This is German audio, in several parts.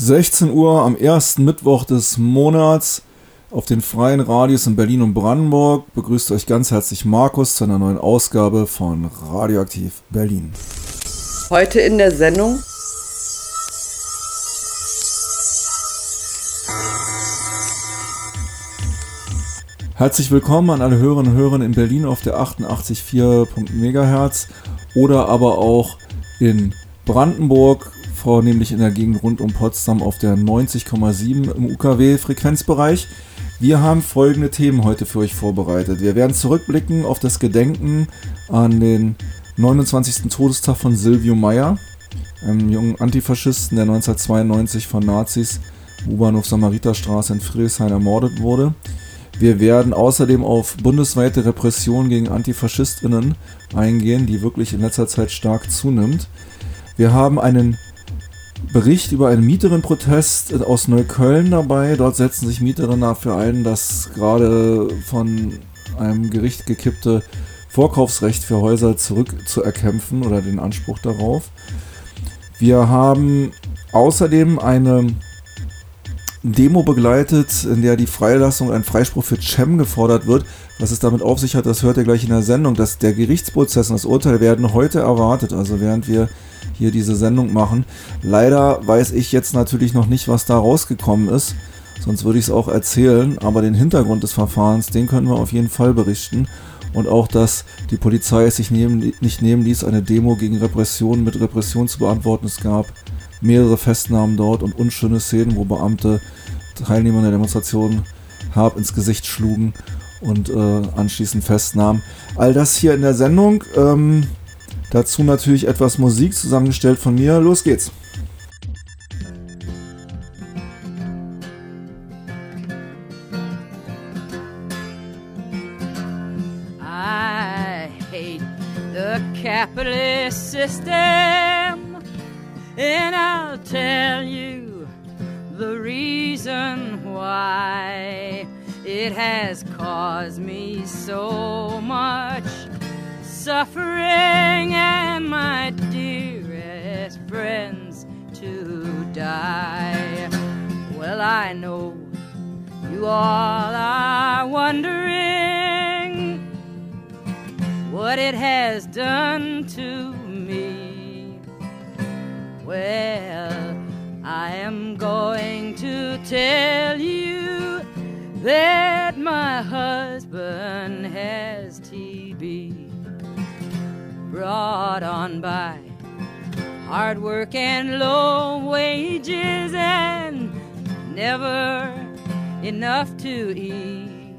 16 Uhr am ersten Mittwoch des Monats auf den freien Radios in Berlin und Brandenburg begrüßt euch ganz herzlich Markus zu einer neuen Ausgabe von Radioaktiv Berlin. Heute in der Sendung herzlich willkommen an alle Hörerinnen und Hörer in Berlin auf der 88,4 MHz oder aber auch in Brandenburg, vornehmlich in der Gegend rund um Potsdam auf der 90,7 im UKW-Frequenzbereich. Wir haben folgende Themen heute für euch vorbereitet. Wir werden zurückblicken auf das Gedenken an den 29. Todestag von Silvio Meyer, einem jungen Antifaschisten, der 1992 von Nazis im U-Bahnhof Samariterstraße in Friedrichshain ermordet wurde. Wir werden außerdem auf bundesweite Repression gegen AntifaschistInnen eingehen, die wirklich in letzter Zeit stark zunimmt. Wir haben einen Bericht über einen Mieterinnenprotest aus Neukölln dabei. Dort setzen sich Mieterinnen dafür ein, das gerade von einem Gericht gekippte Vorkaufsrecht für Häuser zurückzuerkämpfen oder den Anspruch darauf. Wir haben außerdem eine Demo begleitet, in der die Freilassung, ein Freispruch für Cem gefordert wird. Was es damit auf sich hat, das hört ihr gleich in der Sendung. Der Gerichtsprozess und das Urteil werden heute erwartet, also während wir hier diese Sendung machen. Leider weiß ich jetzt natürlich noch nicht, was da rausgekommen ist, sonst würde ich es auch erzählen, aber den Hintergrund des Verfahrens, den können wir auf jeden Fall berichten. Und auch, dass die Polizei es sich nicht nehmen ließ, eine Demo gegen Repression mit Repression zu beantworten. Es gab mehrere Festnahmen dort und unschöne Szenen, wo Beamte Teilnehmer der Demonstration herb ins Gesicht schlugen und anschließend festnahmen. All das hier in der Sendung. Dazu natürlich etwas Musik zusammengestellt von mir. Los geht's! I hate the capitalist system, and I'll tell you the reason why. It has caused me so much suffering and my dearest friends to die. Well, I know you all are wondering what it has done to me. Well, I am going to tell you that my husband has TB, brought on by hard work and low wages and never enough to eat,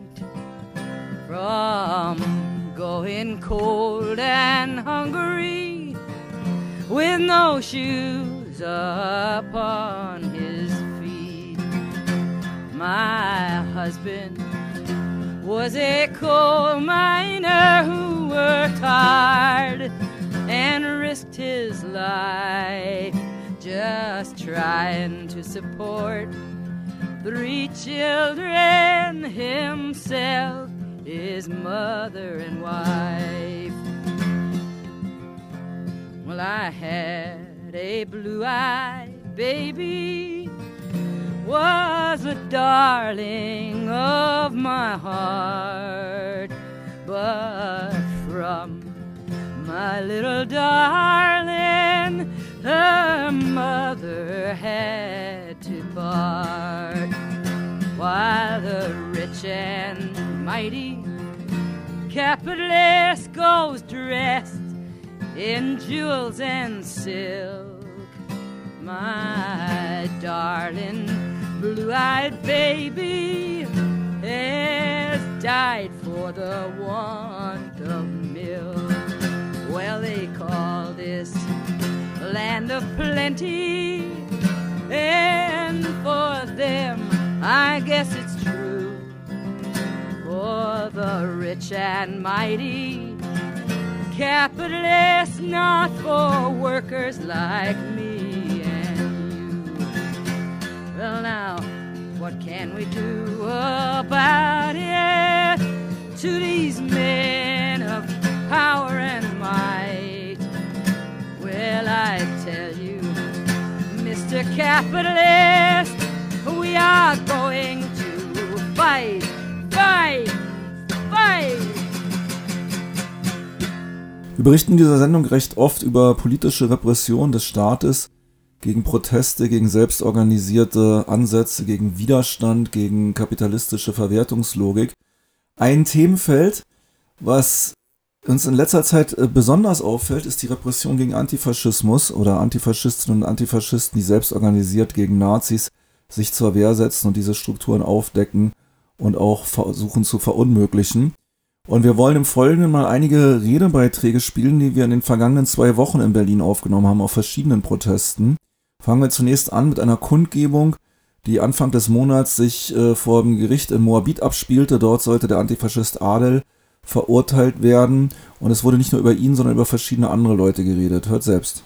from going cold and hungry with no shoes upon his feet. My husband was a coal miner who worked hard and risked his life just trying to support 3 children, himself, his mother and wife. Well, I had a blue-eyed baby, was the darling of my heart, but from my little darling, her mother had to part, while the rich and mighty capitalist goes dressed in jewels and silk. My darling blue-eyed baby has died for the want of milk. Well, they call this land of plenty, and for them, I guess it's true. For the rich and mighty capitalists, not for workers like me and you. Well, now, what can we do about it to these men of power and might? Well, I tell you, Mr. capitalist. We are going to fight, fight, fight. Wir berichten in dieser Sendung recht oft über politische Repression des Staates gegen Proteste, gegen selbstorganisierte Ansätze, gegen Widerstand, gegen kapitalistische Verwertungslogik. Ein Themenfeld, was uns in letzter Zeit besonders auffällt, ist die Repression gegen Antifaschismus oder Antifaschistinnen und Antifaschisten, die selbst organisiert gegen Nazis sich zur Wehr setzen und diese Strukturen aufdecken und auch versuchen zu verunmöglichen. Und wir wollen im Folgenden mal einige Redebeiträge spielen, die wir in den vergangenen 2 Wochen in Berlin aufgenommen haben, auf verschiedenen Protesten. Fangen wir zunächst an mit einer Kundgebung, die Anfang des Monats sich vor dem Gericht in Moabit abspielte. Dort sollte der Antifaschist Adel verurteilt werden. Und es wurde nicht nur über ihn, sondern über verschiedene andere Leute geredet. Hört selbst.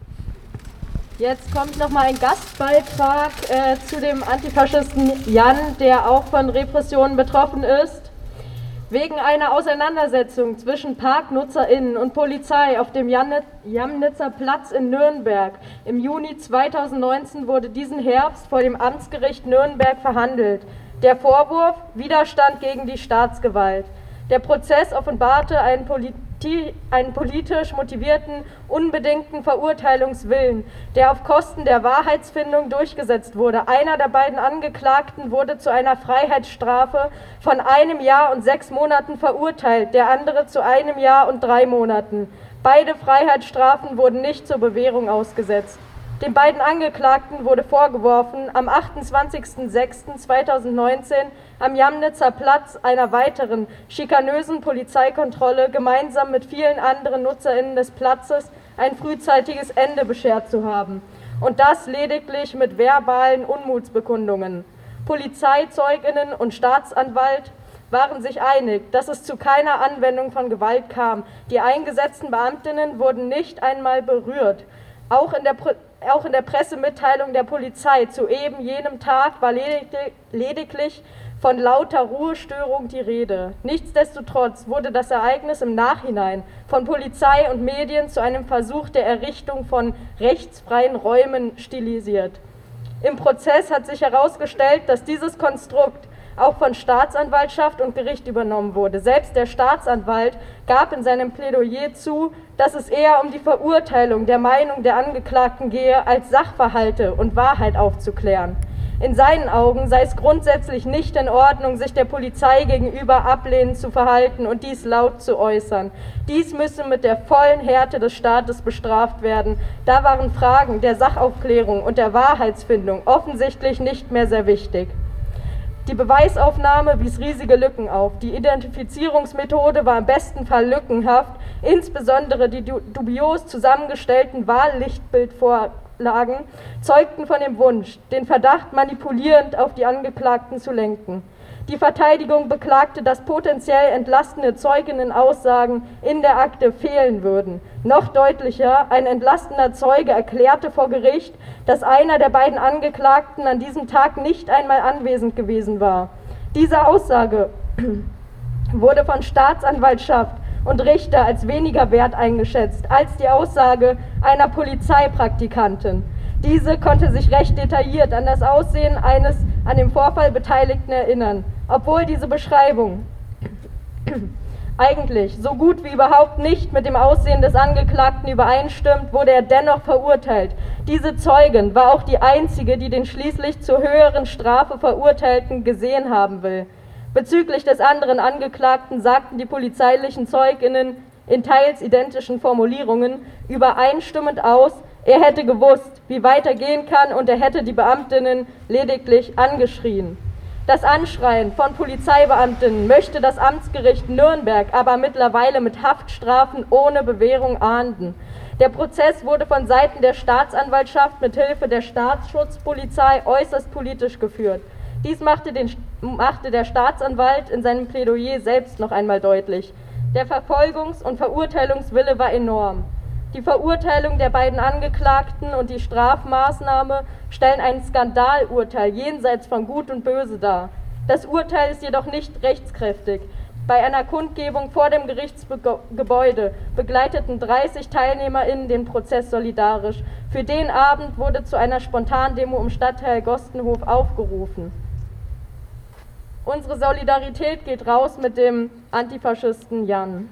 Jetzt kommt nochmal ein Gastbeitrag zu dem Antifaschisten Jan, der auch von Repressionen betroffen ist. Wegen einer Auseinandersetzung zwischen ParknutzerInnen und Polizei auf dem Jamnitzer Platz in Nürnberg im Juni 2019 wurde diesen Herbst vor dem Amtsgericht Nürnberg verhandelt. Der Vorwurf: Widerstand gegen die Staatsgewalt. Der Prozess offenbarte einen politisch motivierten, unbedingten Verurteilungswillen, der auf Kosten der Wahrheitsfindung durchgesetzt wurde. Einer der beiden Angeklagten wurde zu einer Freiheitsstrafe von 1 Jahr und 6 Monaten verurteilt, der andere zu 1 Jahr und 3 Monaten. Beide Freiheitsstrafen wurden nicht zur Bewährung ausgesetzt. Den beiden Angeklagten wurde vorgeworfen, am 28.06.2019 am Jamnitzer Platz einer weiteren schikanösen Polizeikontrolle gemeinsam mit vielen anderen NutzerInnen des Platzes ein frühzeitiges Ende beschert zu haben. Und das lediglich mit verbalen Unmutsbekundungen. Polizeizeuginnen und Staatsanwalt waren sich einig, dass es zu keiner Anwendung von Gewalt kam. Die eingesetzten Beamtinnen wurden nicht einmal berührt. Auch in der Pressemitteilung der Polizei zu eben jenem Tag war lediglich von lauter Ruhestörung die Rede. Nichtsdestotrotz wurde das Ereignis im Nachhinein von Polizei und Medien zu einem Versuch der Errichtung von rechtsfreien Räumen stilisiert. Im Prozess hat sich herausgestellt, dass dieses Konstrukt auch von Staatsanwaltschaft und Gericht übernommen wurde. Selbst der Staatsanwalt gab in seinem Plädoyer zu, dass es eher um die Verurteilung der Meinung der Angeklagten gehe, als Sachverhalte und Wahrheit aufzuklären. In seinen Augen sei es grundsätzlich nicht in Ordnung, sich der Polizei gegenüber ablehnend zu verhalten und dies laut zu äußern. Dies müsse mit der vollen Härte des Staates bestraft werden. Da waren Fragen der Sachaufklärung und der Wahrheitsfindung offensichtlich nicht mehr sehr wichtig. Die Beweisaufnahme wies riesige Lücken auf. Die Identifizierungsmethode war im besten Fall lückenhaft, insbesondere die dubios zusammengestellten Wahllichtbildvorlagen zeugten von dem Wunsch, den Verdacht manipulierend auf die Angeklagten zu lenken. Die Verteidigung beklagte, dass potenziell entlastende Zeuginnenaussagen in der Akte fehlen würden. Noch deutlicher, ein entlastender Zeuge erklärte vor Gericht, dass einer der beiden Angeklagten an diesem Tag nicht einmal anwesend gewesen war. Diese Aussage wurde von Staatsanwaltschaft und Richter als weniger wert eingeschätzt als die Aussage einer Polizeipraktikantin. Diese konnte sich recht detailliert an das Aussehen eines an dem Vorfall Beteiligten erinnern. Obwohl diese Beschreibung eigentlich so gut wie überhaupt nicht mit dem Aussehen des Angeklagten übereinstimmt, wurde er dennoch verurteilt. Diese Zeugin war auch die einzige, die den schließlich zur höheren Strafe Verurteilten gesehen haben will. Bezüglich des anderen Angeklagten sagten die polizeilichen Zeuginnen in teils identischen Formulierungen übereinstimmend aus, er hätte gewusst, wie weitergehen kann, und er hätte die Beamtinnen lediglich angeschrien. Das Anschreien von Polizeibeamtinnen möchte das Amtsgericht Nürnberg aber mittlerweile mit Haftstrafen ohne Bewährung ahnden. Der Prozess wurde von Seiten der Staatsanwaltschaft mit Hilfe der Staatsschutzpolizei äußerst politisch geführt. Dies machte der Staatsanwalt in seinem Plädoyer selbst noch einmal deutlich. Der Verfolgungs- und Verurteilungswille war enorm. Die Verurteilung der beiden Angeklagten und die Strafmaßnahme stellen ein Skandalurteil jenseits von Gut und Böse dar. Das Urteil ist jedoch nicht rechtskräftig. Bei einer Kundgebung vor dem Gerichtsgebäude begleiteten 30 TeilnehmerInnen den Prozess solidarisch. Für den Abend wurde zu einer Spontandemo im Stadtteil Gostenhof aufgerufen. Unsere Solidarität geht raus mit dem Antifaschisten Jan.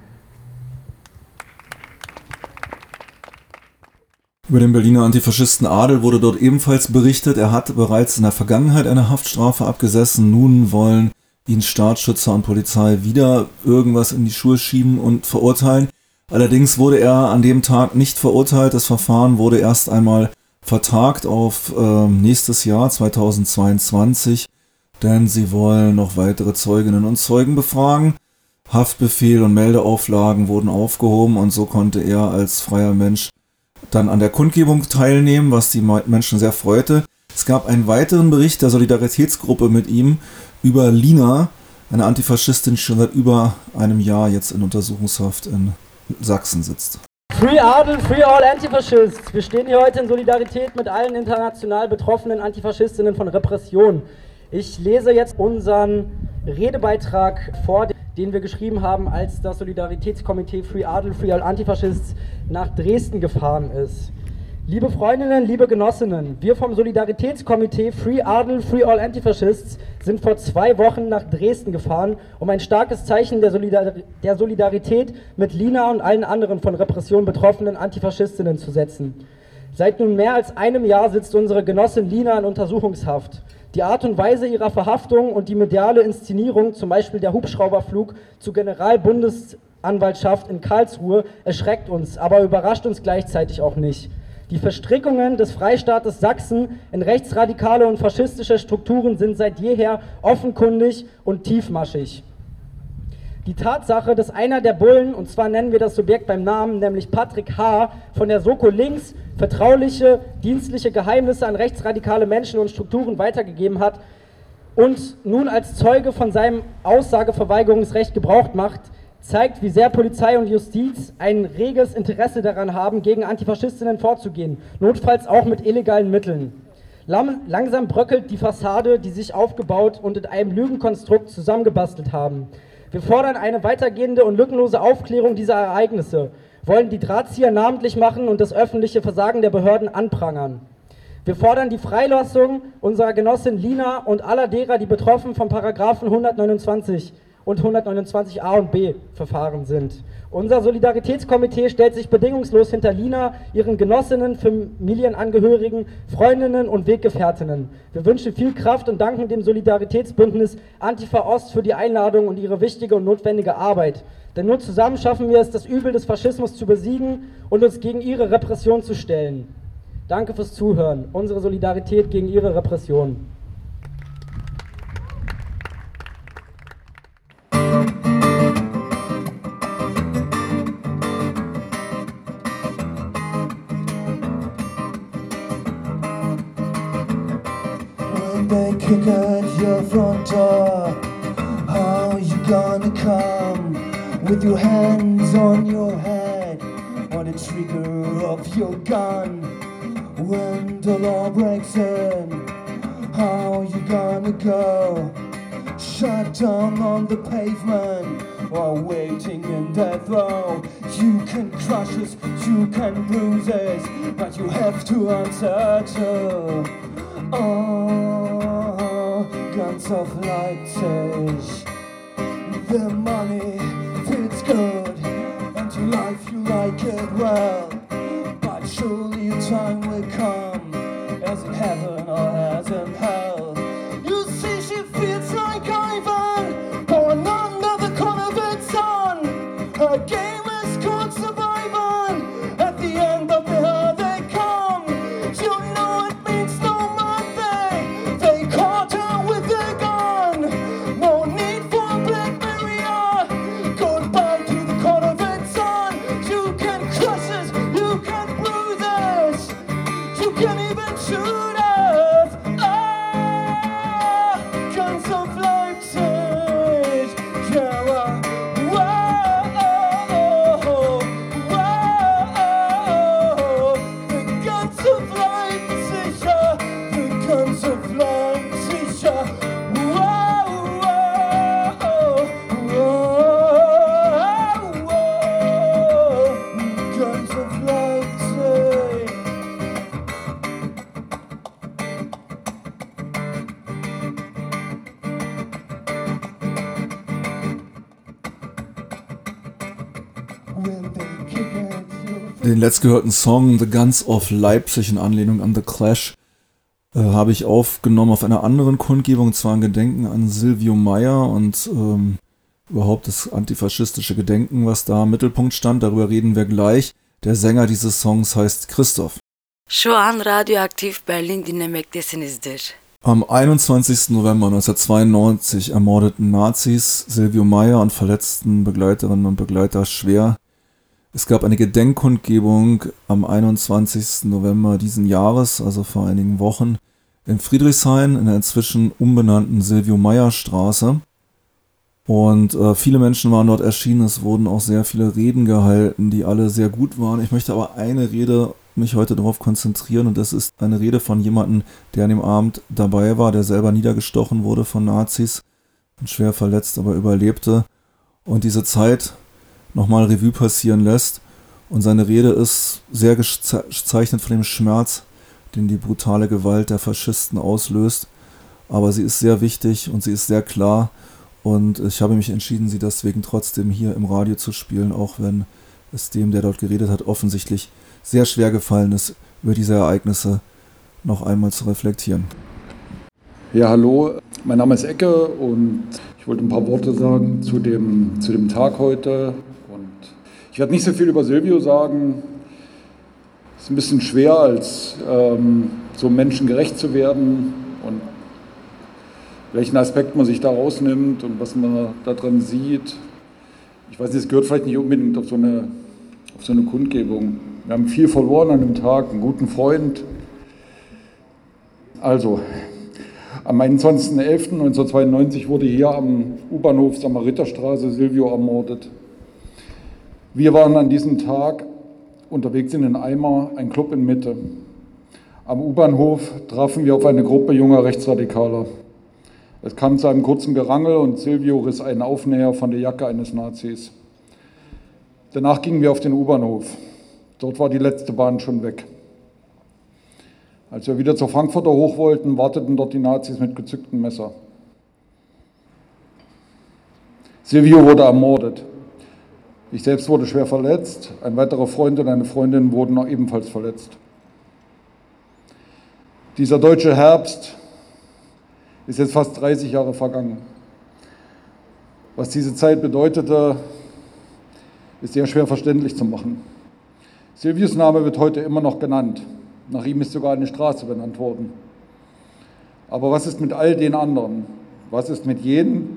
Über den Berliner Antifaschisten Adel wurde dort ebenfalls berichtet. Er hat bereits in der Vergangenheit eine Haftstrafe abgesessen. Nun wollen ihn Staatsschützer und Polizei wieder irgendwas in die Schuhe schieben und verurteilen. Allerdings wurde er an dem Tag nicht verurteilt. Das Verfahren wurde erst einmal vertagt auf nächstes Jahr 2022, denn sie wollen noch weitere Zeuginnen und Zeugen befragen. Haftbefehl und Meldeauflagen wurden aufgehoben und so konnte er als freier Mensch dann an der Kundgebung teilnehmen, was die Menschen sehr freute. Es gab einen weiteren Bericht der Solidaritätsgruppe mit ihm über Lina, eine Antifaschistin, die schon seit über einem Jahr jetzt in Untersuchungshaft in Sachsen sitzt. Free Adel, free all Antifascists. Wir stehen hier heute in Solidarität mit allen international betroffenen Antifaschistinnen von Repression. Ich lese jetzt unseren Redebeitrag vor, den wir geschrieben haben, als das Solidaritätskomitee Free Adel, free all Antifascists nach Dresden gefahren ist. Liebe Freundinnen, liebe Genossinnen, wir vom Solidaritätskomitee Free Adel, free all Antifascists sind vor 2 Wochen nach Dresden gefahren, um ein starkes Zeichen der Solidarität mit Lina und allen anderen von Repression betroffenen Antifaschistinnen zu setzen. Seit nun mehr als einem Jahr sitzt unsere Genossin Lina in Untersuchungshaft. Die Art und Weise ihrer Verhaftung und die mediale Inszenierung, zum Beispiel der Hubschrauberflug zur Generalbundesanwaltschaft in Karlsruhe, erschreckt uns, aber überrascht uns gleichzeitig auch nicht. Die Verstrickungen des Freistaates Sachsen in rechtsradikale und faschistische Strukturen sind seit jeher offenkundig und tiefmaschig. Die Tatsache, dass einer der Bullen, und zwar nennen wir das Subjekt beim Namen, nämlich Patrick H., von der Soko Links vertrauliche, dienstliche Geheimnisse an rechtsradikale Menschen und Strukturen weitergegeben hat und nun als Zeuge von seinem Aussageverweigerungsrecht Gebrauch macht, zeigt, wie sehr Polizei und Justiz ein reges Interesse daran haben, gegen Antifaschistinnen vorzugehen, notfalls auch mit illegalen Mitteln. Langsam bröckelt die Fassade, die sich aufgebaut und in einem Lügenkonstrukt zusammengebastelt haben. Wir fordern eine weitergehende und lückenlose Aufklärung dieser Ereignisse, wollen die Drahtzieher namentlich machen und das öffentliche Versagen der Behörden anprangern. Wir fordern die Freilassung unserer Genossin Lina und aller derer, die betroffen von Paragraphen 129 und 129a und b Verfahren sind. Unser Solidaritätskomitee stellt sich bedingungslos hinter Lina, ihren Genossinnen, Familienangehörigen, Freundinnen und Weggefährtinnen. Wir wünschen viel Kraft und danken dem Solidaritätsbündnis Antifa Ost für die Einladung und ihre wichtige und notwendige Arbeit. Denn nur zusammen schaffen wir es, das Übel des Faschismus zu besiegen und uns gegen ihre Repression zu stellen. Danke fürs Zuhören. Unsere Solidarität gegen ihre Repression. They kick at your front door. How you gonna come with your hands on your head or the trigger of your gun? When the law breaks in, how you gonna go? Shut down on the pavement or waiting in death row. You can crush us, you can bruise us, but you have to answer to guns of Leipzig. The money feels good, and your life you like it well. But surely your time will come, as in heaven or as in hell. You see, she feels like Ivan, born under the convict's sun. Her game is called surviving. At the end of the hill they come. You know it means no mercy. They caught her with a gun. No need for Black Maria. Goodbye to the convict's son. You can crush us, you can bruise us, you can even shoot us. Guns of Leipzig. Yeah, the guns of Leipzig. The guns of Leipzig. Den letztgehörten Song The Guns of Leipzig in Anlehnung an The Clash habe ich aufgenommen auf einer anderen Kundgebung, und zwar ein Gedenken an Silvio Meyer und überhaupt das antifaschistische Gedenken, was da im Mittelpunkt stand. Darüber reden wir gleich. Der Sänger dieses Songs heißt Christoph. Şu an Radyoaktiv Berlin dinlemektesinizdir. Am 21. November 1992 ermordeten Nazis Silvio Meyer und verletzten Begleiterinnen und Begleiter schwer. Es gab eine Gedenkkundgebung am 21. November diesen Jahres, also vor einigen Wochen, in Friedrichshain in der inzwischen umbenannten Silvio-Meyer-Straße. Und viele Menschen waren dort erschienen, es wurden auch sehr viele Reden gehalten, die alle sehr gut waren. Ich möchte aber eine Rede mich heute darauf konzentrieren, und das ist eine Rede von jemandem, der an dem Abend dabei war, der selber niedergestochen wurde von Nazis und schwer verletzt, aber überlebte und diese Zeit nochmal Revue passieren lässt. Und seine Rede ist sehr gezeichnet von dem Schmerz, den die brutale Gewalt der Faschisten auslöst. Aber sie ist sehr wichtig und sie ist sehr klar. Und ich habe mich entschieden, sie deswegen trotzdem hier im Radio zu spielen, auch wenn es dem, der dort geredet hat, offensichtlich sehr schwer gefallen ist, über diese Ereignisse noch einmal zu reflektieren. Ja, hallo, mein Name ist Ecke und ich wollte ein paar Worte sagen zu dem Tag heute. Und ich werde nicht so viel über Silvio sagen. Es ist ein bisschen schwer, als so menschengerecht zu werden und welchen Aspekt man sich da rausnimmt und was man da drin sieht. Ich weiß nicht, es gehört vielleicht nicht unbedingt auf so eine Kundgebung. Wir haben viel verloren an dem Tag, einen guten Also, am 21.11.1992 wurde hier am U-Bahnhof Samariterstraße Silvio ermordet. Wir waren an diesem Tag unterwegs in den Eimer, ein Club in Mitte. Am U-Bahnhof trafen wir auf eine Gruppe junger Rechtsradikaler. Es kam zu einem kurzen Gerangel und Silvio riss einen Aufnäher von der Jacke eines Nazis. Danach gingen wir auf den U-Bahnhof. Dort war die letzte Bahn schon weg. Als wir wieder zur Frankfurter hoch wollten, warteten dort die Nazis mit gezücktem Messer. Silvio wurde ermordet. Ich selbst wurde schwer verletzt. Ein weiterer Freund und eine Freundin wurden auch ebenfalls verletzt. Dieser deutsche Herbst ist jetzt fast 30 Jahre vergangen. Was diese Zeit bedeutete, ist sehr schwer verständlich zu machen. Silvios Name wird heute immer noch genannt. Nach ihm ist sogar eine Straße benannt worden. Aber was ist mit all den anderen? Was ist mit jenen,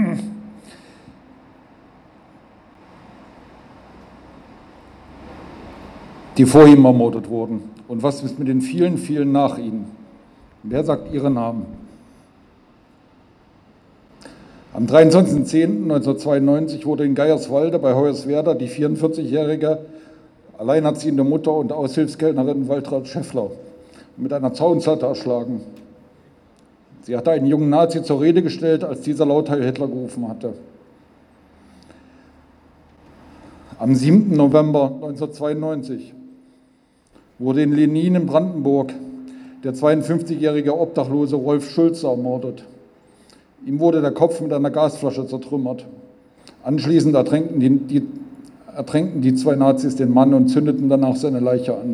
die vor ihm ermordet wurden? Und was ist mit den vielen, vielen nach ihnen? Wer sagt ihre Namen? Am 23.10.1992 wurde in Geierswalde bei Hoyerswerda die 44-jährige alleinerziehende Mutter und Aushilfskellnerin Waltraud Schäffler mit einer Zaunlatte erschlagen. Sie hatte einen jungen Nazi zur Rede gestellt, als dieser laut Heil Hitler gerufen hatte. Am 7. November 1992 wurde in Lenin in Brandenburg der 52-jährige Obdachlose Rolf Schulze ermordet. Ihm wurde der Kopf mit einer Gasflasche zertrümmert. Anschließend ertränkten die zwei Nazis den Mann und zündeten danach seine Leiche an.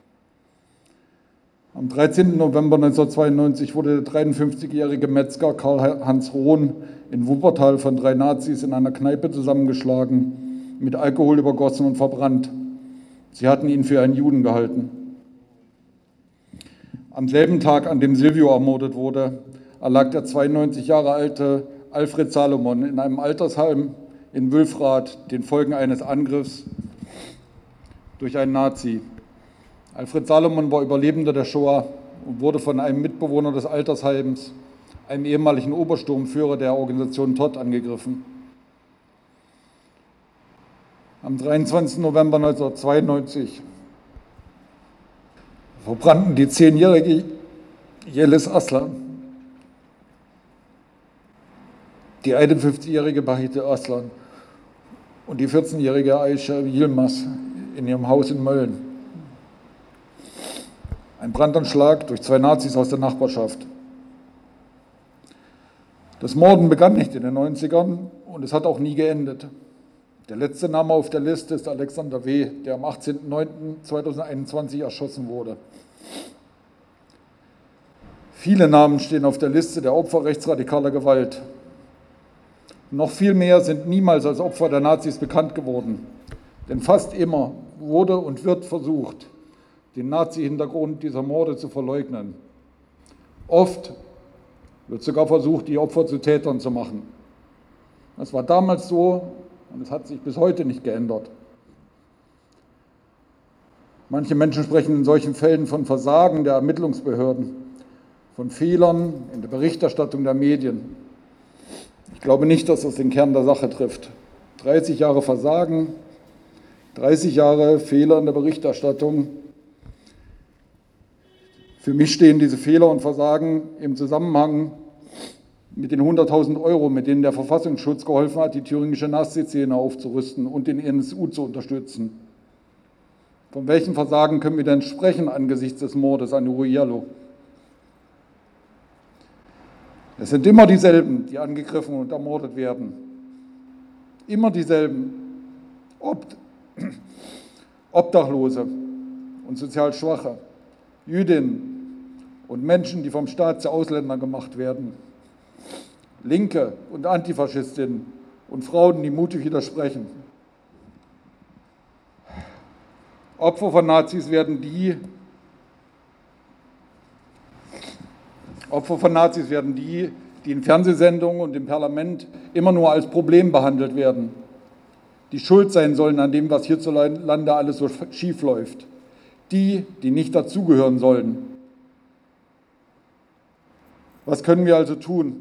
Am 13. November 1992 wurde der 53-jährige Metzger Karl-Hans Rohn in Wuppertal von 3 Nazis in einer Kneipe zusammengeschlagen, mit Alkohol übergossen und verbrannt. Sie hatten ihn für einen Juden gehalten. Am selben Tag, an dem Silvio ermordet wurde, erlag der 92 Jahre alte Alfred Salomon in einem Altersheim in Wülfrath den Folgen eines Angriffs durch einen Nazi. Alfred Salomon war Überlebender der Shoah und wurde von einem Mitbewohner des Altersheims, einem ehemaligen Obersturmführer der Organisation Todt, angegriffen. Am 23. November 1992 verbrannten die 10-jährige Yeliz Aslan, die 51-jährige Bahite Aslan und die 14-jährige Aisha Yilmaz in ihrem Haus in Mölln. Ein Brandanschlag durch 2 Nazis aus der Nachbarschaft. Das Morden begann nicht in den 90ern und es hat auch nie geendet. Der letzte Name auf der Liste ist Alexander W., der am 18.09.2021 erschossen wurde. Viele Namen stehen auf der Liste der Opfer rechtsradikaler Gewalt. Noch viel mehr sind niemals als Opfer der Nazis bekannt geworden. Denn fast immer wurde und wird versucht, den Nazi-Hintergrund dieser Morde zu verleugnen. Oft wird sogar versucht, die Opfer zu Tätern zu machen. Das war damals so und es hat sich bis heute nicht geändert. Manche Menschen sprechen in solchen Fällen von Versagen der Ermittlungsbehörden, von Fehlern in der Berichterstattung der Medien. Ich glaube nicht, dass das den Kern der Sache trifft. 30 Jahre Versagen, 30 Jahre Fehler in der Berichterstattung. Für mich stehen diese Fehler und Versagen im Zusammenhang mit den 100.000 Euro, mit denen der Verfassungsschutz geholfen hat, die thüringische Nazi-Szene aufzurüsten und den NSU zu unterstützen. Von welchen Versagen können wir denn sprechen angesichts des Mordes an Uri Jallo? Es sind immer dieselben, die angegriffen und ermordet werden. Immer dieselben. Obdachlose und sozial Schwache, Jüdinnen und Menschen, die vom Staat zu Ausländern gemacht werden. Linke und Antifaschistinnen und Frauen, die mutig widersprechen. Opfer von Nazis werden die, die in Fernsehsendungen und im Parlament immer nur als Problem behandelt werden, die schuld sein sollen an dem, was hierzulande alles so schief läuft, die nicht dazugehören sollen. Was können wir also tun?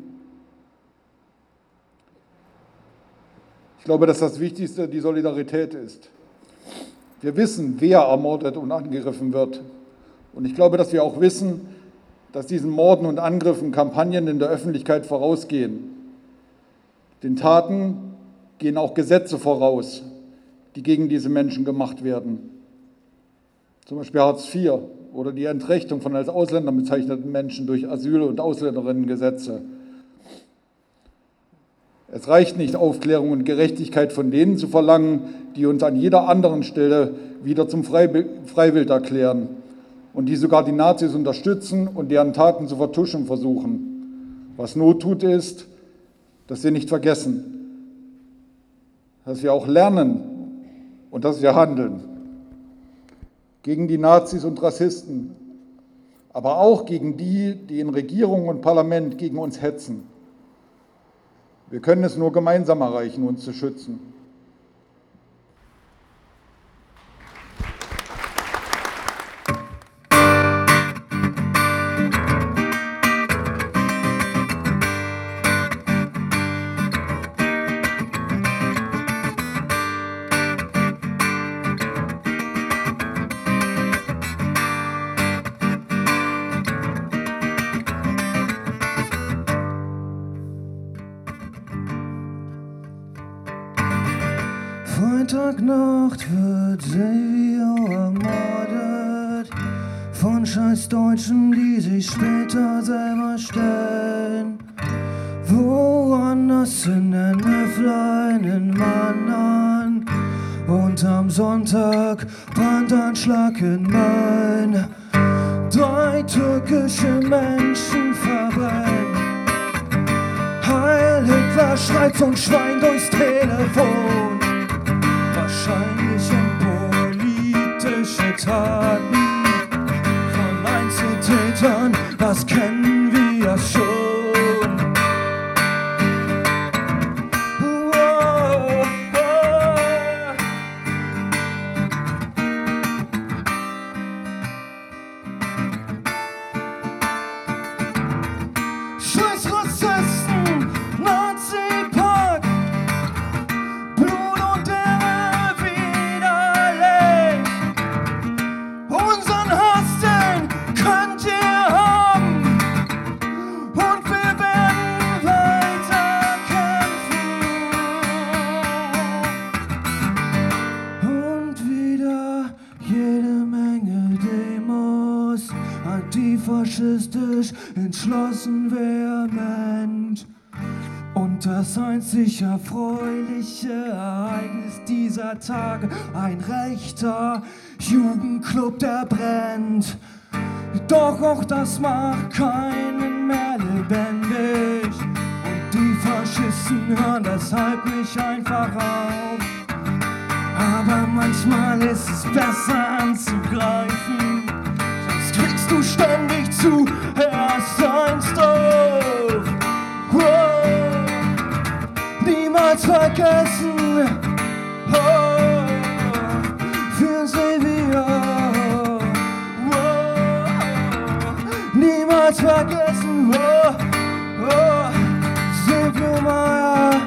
Ich glaube, dass das Wichtigste die Solidarität ist. Wir wissen, wer ermordet und angegriffen wird. Und ich glaube, dass wir auch wissen, dass diesen Morden und Angriffen Kampagnen in der Öffentlichkeit vorausgehen. Den Taten gehen auch Gesetze voraus, die gegen diese Menschen gemacht werden. Zum Beispiel Hartz IV oder die Entrechtung von als Ausländer bezeichneten Menschen durch Asyl- und Ausländerinnengesetze. Es reicht nicht, Aufklärung und Gerechtigkeit von denen zu verlangen, die uns an jeder anderen Stelle wieder zum Freiwild erklären und die sogar die Nazis unterstützen und deren Taten zu vertuschen versuchen. Was Not tut, ist, dass wir nicht vergessen, dass wir auch lernen und dass wir handeln. Gegen die Nazis und Rassisten, aber auch gegen die in Regierung und Parlament gegen uns hetzen. Wir können es nur gemeinsam erreichen, uns zu schützen. Freitagnacht wird Silvio ermordet von scheiß Deutschen, die sich später selber stellen. Woanders in den Höflein in Mannheim und am Sonntag Brandanschlag in Main. 3 türkische Menschen verbrennen. Heil Hitler schreit so ein Schwein durchs Telefon. Wahrscheinlich politische Taten von Einzeltätern, das kennen wir ja schon. Scheiß Rassisten, Nazi-Pack, Blut und Ehre widerlich. Unseren Hass, den könnt ihr haben und wir werden weiter kämpfen. Und wieder jede Menge Demos, antifaschistisch, entschlossen, vehement. Und das einzig erfreuliche Ereignis dieser Tage, ein rechter Jugendclub, der brennt. Doch auch das macht keinen mehr lebendig. Und die Faschisten hören deshalb nicht einfach auf. Aber manchmal ist es besser anzugreifen, sonst kriegst du ständig zuerst eins drauf. Wow. Niemals vergessen, oh, für Silvio. Oh, niemals vergessen, oh, oh, Silvio Meyer.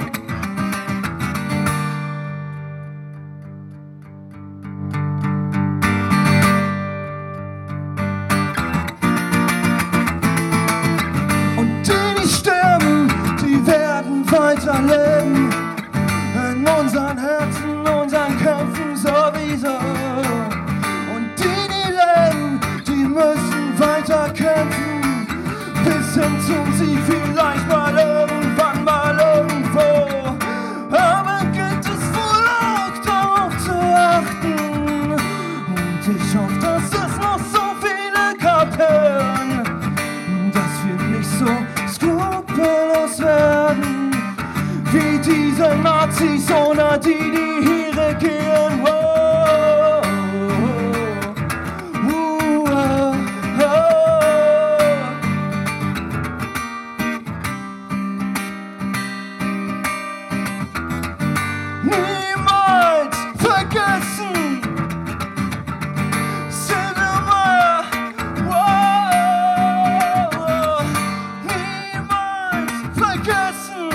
Weiterleben in unseren Herzen, unseren Kämpfen sowieso. Und die leben, die müssen weiter kämpfen, bis hin zum Sieg, vielleicht mal irgendwann mal irgendwo. Aber gilt es wohl auch darauf zu achten. Und ich hoffe, dass es noch so viele kapieren, dass wir nicht so skrupellos werden wie diese Nazis, ohne die hier regieren. Oh, oh, oh, oh. Niemals vergessen, Silvio Meyer. Oh, oh. Niemals vergessen.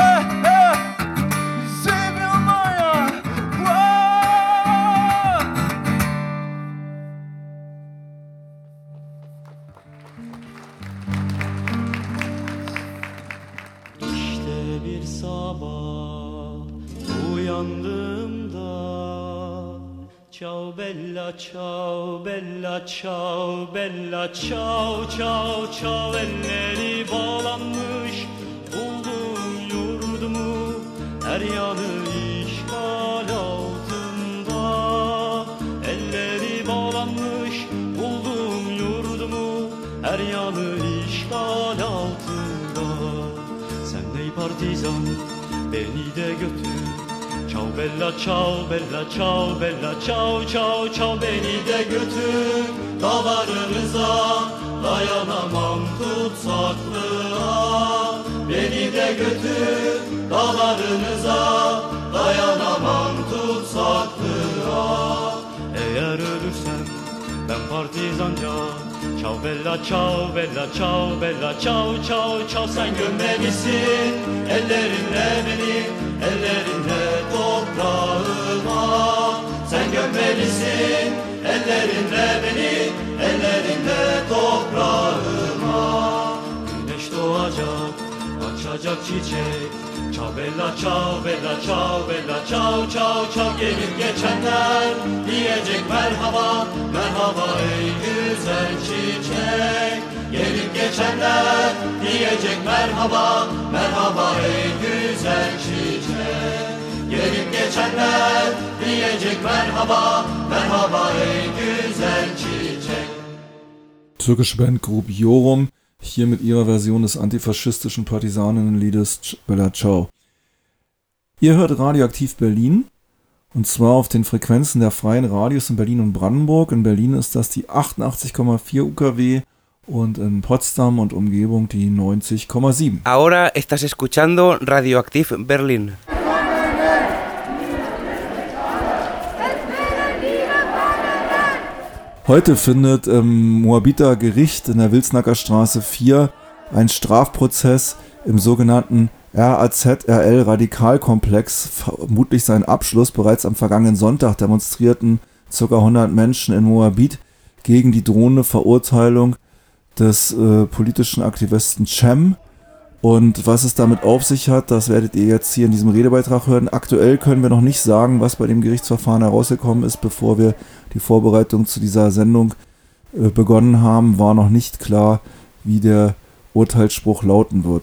Ciao bella ciao bella ciao bella ciao ciao ciao elleri bağlanmış buldum yurdumu her yanı işgal altında elleri bağlanmış buldum yurdumu her yanı işgal altında sen ey partizan beni de götür. Ciao bella ciao bella ciao bella ciao ciao ciao beni de götür dağlarınıza dayanamam tutsaklığa beni de götür dağlarınıza dayanamam tutsaklığa eğer ölürsem ben partizanca ciao bella ciao bella ciao bella ciao ciao ciao sen gömmelisin ellerinle beni ellerinle toprağıma sen gömmelisin ellerinle beni ellerinle toprağıma güneş doğacak açacak çiçek ciao bella ciao bella ciao bella ciao ciao ciao gelip geçenler diyecek merhaba merhaba ey güzel çiçek gelip geçenler diyecek merhaba merhaba ey güzel çiçek gelip geçenler diyecek merhaba merhaba ey güzel çiçek. Türkische Bandgroup Yorum, hier mit ihrer Version des antifaschistischen Partisanenliedes Bella Ciao. Ihr hört Radioaktiv Berlin, und zwar auf den Frequenzen der freien Radios in Berlin und Brandenburg. In Berlin ist das die 88,4 UKW und in Potsdam und Umgebung die 90,7. Ahora estás escuchando Radioaktiv Berlin. Heute findet im Moabiter Gericht in der Wilsnacker Straße 4 ein Strafprozess im sogenannten RAZ-RL-Radikalkomplex, vermutlich sein Abschluss. Bereits am vergangenen Sonntag demonstrierten ca. 100 Menschen in Moabit gegen die drohende Verurteilung des politischen Aktivisten Cem. Und was es damit auf sich hat, das werdet ihr jetzt hier in diesem Redebeitrag hören. Aktuell können wir noch nicht sagen, was bei dem Gerichtsverfahren herausgekommen ist. Bevor wir die Vorbereitung zu dieser Sendung begonnen haben, war noch nicht klar, wie der Urteilsspruch lauten wird.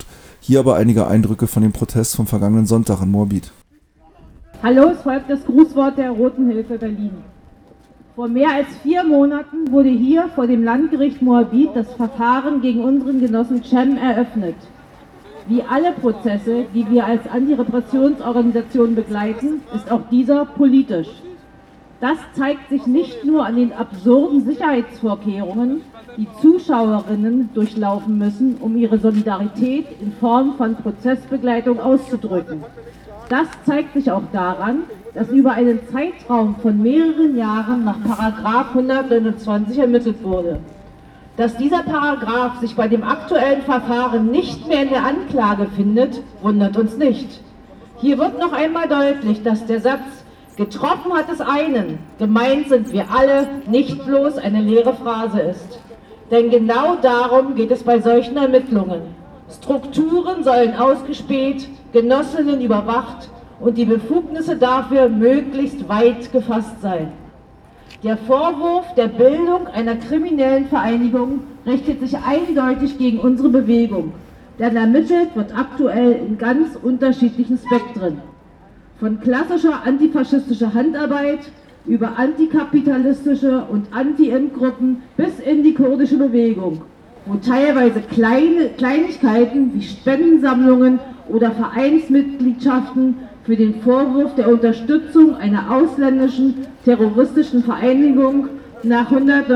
Hier aber einige Eindrücke von dem Protest vom vergangenen Sonntag in Moabit. Hallo, es folgt das Grußwort der Roten Hilfe Berlin. Vor mehr als 4 Monaten wurde hier vor dem Landgericht Moabit das Verfahren gegen unseren Genossen Cem eröffnet. Wie alle Prozesse, die wir als Antirepressionsorganisation begleiten, ist auch dieser politisch. Das zeigt sich nicht nur an den absurden Sicherheitsvorkehrungen, die Zuschauerinnen durchlaufen müssen, um ihre Solidarität in Form von Prozessbegleitung auszudrücken. Das zeigt sich auch daran, dass über einen Zeitraum von mehreren Jahren nach § 129 ermittelt wurde. Dass dieser Paragraph sich bei dem aktuellen Verfahren nicht mehr in der Anklage findet, wundert uns nicht. Hier wird noch einmal deutlich, dass der Satz "Getroffen hat es einen, gemeint sind wir alle" nicht bloß eine leere Phrase ist. Denn genau darum geht es bei solchen Ermittlungen. Strukturen sollen ausgespäht, Genossinnen überwacht und die Befugnisse dafür möglichst weit gefasst sein. Der Vorwurf der Bildung einer kriminellen Vereinigung richtet sich eindeutig gegen unsere Bewegung, denn ermittelt wird aktuell in ganz unterschiedlichen Spektren. Von klassischer antifaschistischer Handarbeit über antikapitalistische und Anti-Int-Gruppen bis in die kurdische Bewegung, wo teilweise Kleinigkeiten wie Spendensammlungen oder Vereinsmitgliedschaften für den Vorwurf der Unterstützung einer ausländischen terroristischen Vereinigung nach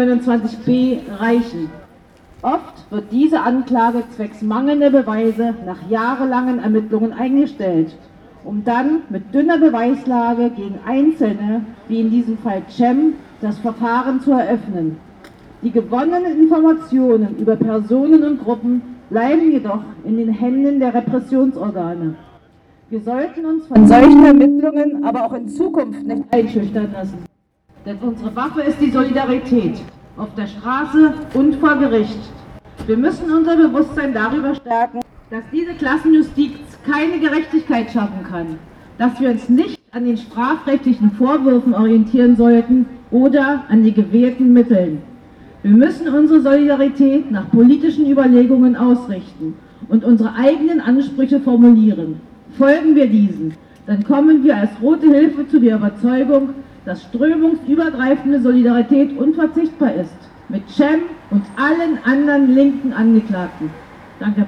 129b reichen. Oft wird diese Anklage zwecks mangelnder Beweise nach jahrelangen Ermittlungen eingestellt, um dann mit dünner Beweislage gegen Einzelne, wie in diesem Fall Cem, das Verfahren zu eröffnen. Die gewonnenen Informationen über Personen und Gruppen bleiben jedoch in den Händen der Repressionsorgane. Wir sollten uns von solchen Ermittlungen aber auch in Zukunft nicht einschüchtern lassen. Denn unsere Waffe ist die Solidarität, auf der Straße und vor Gericht. Wir müssen unser Bewusstsein darüber stärken, dass diese Klassenjustiz keine Gerechtigkeit schaffen kann, dass wir uns nicht an den strafrechtlichen Vorwürfen orientieren sollten oder an die gewählten Mitteln. Wir müssen unsere Solidarität nach politischen Überlegungen ausrichten und unsere eigenen Ansprüche formulieren. Folgen wir diesen, dann kommen wir als Rote Hilfe zu der Überzeugung, dass strömungsübergreifende Solidarität unverzichtbar ist, mit Cem und allen anderen linken Angeklagten. Danke.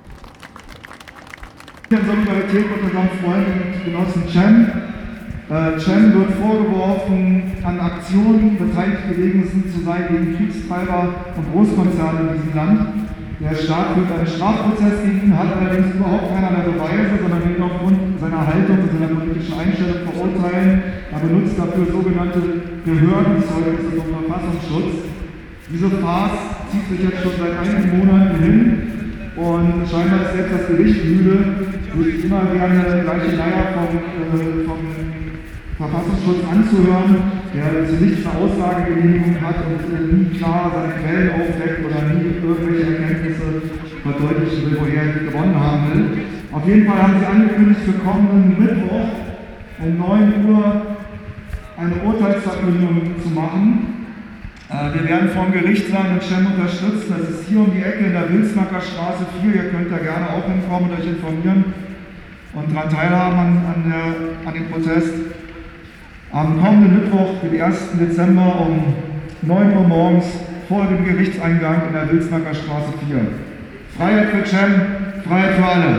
Solidarität mit unserem Freund und Genossen Cem. Cem wird vorgeworfen, an Aktionen beteiligt gewesen zu sein gegen Kriegstreiber und Großkonzerne in diesem Land. Der Staat führt einen Strafprozess gegen ihn, hat allerdings überhaupt keinerlei Beweise, sondern will ihn aufgrund seiner Haltung und seiner politischen Einstellung verurteilen. Er benutzt dafür sogenannte Behördenzeugnisse vom Verfassungsschutz. Diese Farce zieht sich jetzt schon seit einigen Monaten hin und scheinbar ist selbst das Gericht müde, sich immer gerne gleiche Leier vom Verfassungsschutz anzuhören, der zu nichts eine Aussagegenehmigung hat und nie klar seine Quellen aufdeckt oder nie irgendwelche Erkenntnisse verdeutlichen will, woher er gewonnen haben will. Auf jeden Fall haben sie angekündigt, für kommenden Mittwoch um 9 Uhr eine Urteilsverkündung zu machen. Wir werden vom Gericht sein und Cem unterstützen. Das ist hier um die Ecke in der Wilsnacker Straße 4. Ihr könnt da gerne auch hinkommen und euch informieren und daran teilhaben an dem Protest. Am kommenden Mittwoch, den 1. Dezember um 9 Uhr morgens vor dem Gerichtseingang in der Wilsnacker Straße 4. Freiheit für Cem, Freiheit für alle.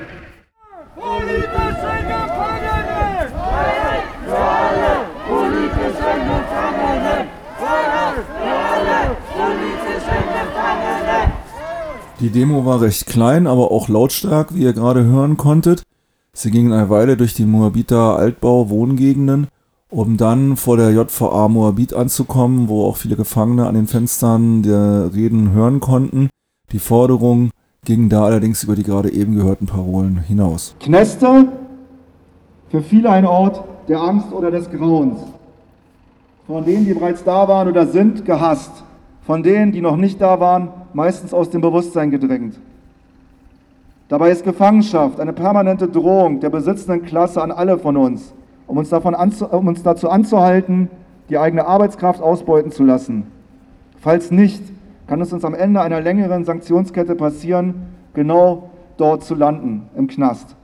Politische Gefangene! Freiheit für alle! Politische Gefangene! Freiheit für alle! Politische Gefangene! Die Demo war recht klein, aber auch lautstark, wie ihr gerade hören konntet. Sie ging eine Weile durch die Moabiter Altbau-Wohngegenden, um dann vor der JVA Moabit anzukommen, wo auch viele Gefangene an den Fenstern der Reden hören konnten. Die Forderung ging da allerdings über die gerade eben gehörten Parolen hinaus. Kneste, für viele ein Ort der Angst oder des Grauens. Von denen, die bereits da waren oder sind, gehasst. Von denen, die noch nicht da waren, meistens aus dem Bewusstsein gedrängt. Dabei ist Gefangenschaft eine permanente Drohung der besitzenden Klasse an alle von uns, um uns dazu anzuhalten, die eigene Arbeitskraft ausbeuten zu lassen. Falls nicht, kann es uns am Ende einer längeren Sanktionskette passieren, genau dort zu landen, im Knast.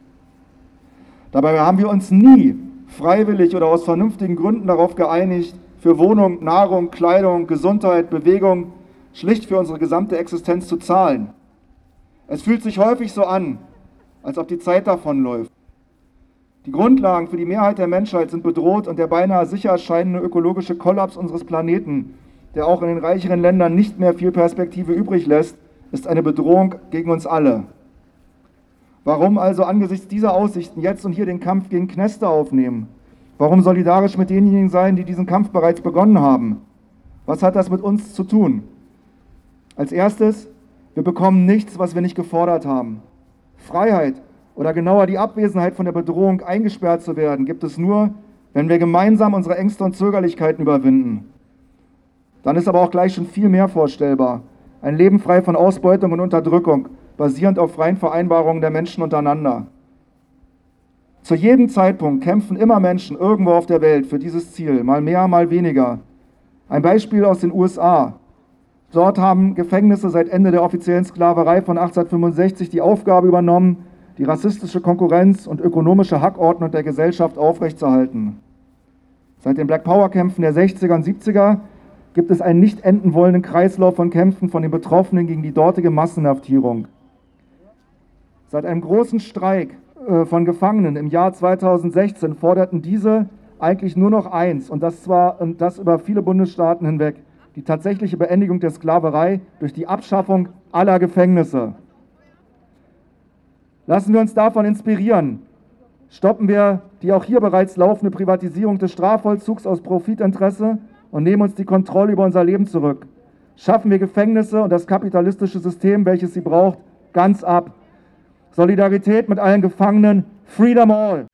Dabei haben wir uns nie freiwillig oder aus vernünftigen Gründen darauf geeinigt, für Wohnung, Nahrung, Kleidung, Gesundheit, Bewegung, schlicht für unsere gesamte Existenz zu zahlen. Es fühlt sich häufig so an, als ob die Zeit davonläuft. Die Grundlagen für die Mehrheit der Menschheit sind bedroht und der beinahe sicher erscheinende ökologische Kollaps unseres Planeten, der auch in den reicheren Ländern nicht mehr viel Perspektive übrig lässt, ist eine Bedrohung gegen uns alle. Warum also angesichts dieser Aussichten jetzt und hier den Kampf gegen Kneste aufnehmen? Warum solidarisch mit denjenigen sein, die diesen Kampf bereits begonnen haben? Was hat das mit uns zu tun? Als erstes, wir bekommen nichts, was wir nicht gefordert haben. Freiheit oder genauer die Abwesenheit von der Bedrohung, eingesperrt zu werden, gibt es nur, wenn wir gemeinsam unsere Ängste und Zögerlichkeiten überwinden. Dann ist aber auch gleich schon viel mehr vorstellbar. Ein Leben frei von Ausbeutung und Unterdrückung, basierend auf freien Vereinbarungen der Menschen untereinander. Zu jedem Zeitpunkt kämpfen immer Menschen irgendwo auf der Welt für dieses Ziel, mal mehr, mal weniger. Ein Beispiel aus den USA. Dort haben Gefängnisse seit Ende der offiziellen Sklaverei von 1865 die Aufgabe übernommen, die rassistische Konkurrenz und ökonomische Hackordnung der Gesellschaft aufrechtzuerhalten. Seit den Black Power-Kämpfen der 60er und 70er gibt es einen nicht enden wollenden Kreislauf von Kämpfen von den Betroffenen gegen die dortige Massenhaftierung. Seit einem großen Streik von Gefangenen im Jahr 2016 forderten diese eigentlich nur noch eins, und das über viele Bundesstaaten hinweg: die tatsächliche Beendigung der Sklaverei durch die Abschaffung aller Gefängnisse. Lassen wir uns davon inspirieren. Stoppen wir die auch hier bereits laufende Privatisierung des Strafvollzugs aus Profitinteresse und nehmen uns die Kontrolle über unser Leben zurück. Schaffen wir Gefängnisse und das kapitalistische System, welches sie braucht, ganz ab. Solidarität mit allen Gefangenen. Freedom all!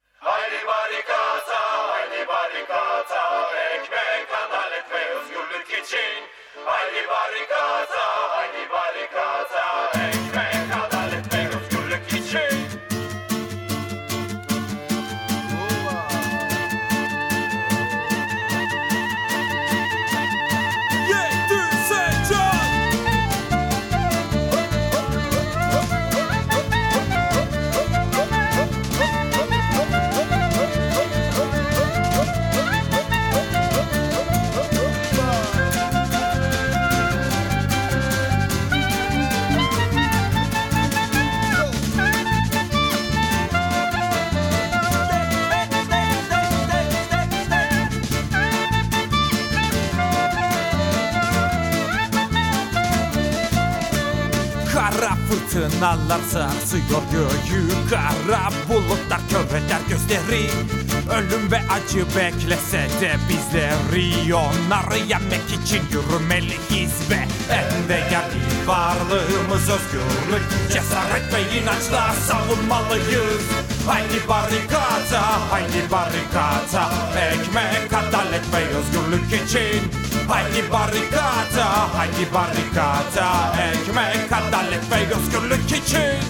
Fırtınalar sarsıyor göğü, kara bulutlar kör eder gözleri. Ölüm ve acı beklese de bizleri, onları yenmek için yürümeliyiz ve en değerli varlığımız özgürlük, cesaret ve inançla savunmalıyız. Haydi barikata, haydi barikata, ekmek, adalet ve özgürlük için. Haydi barikata, haydi barikata, ekmek, adalet ve özgürlük için.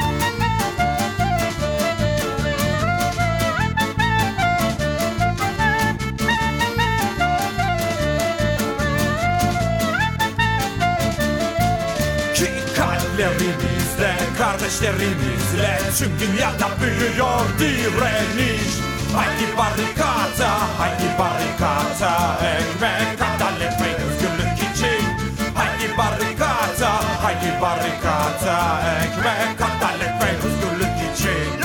Ki kalplerimizle, kardeşlerimizle tüm dünyada büyüyor direniş. Haydi barikata, haydi barikata, ekmek, adalet ve özgürlük için. Haydi barikata, haydi barikata, ekmek, adalet ve özgürlük için.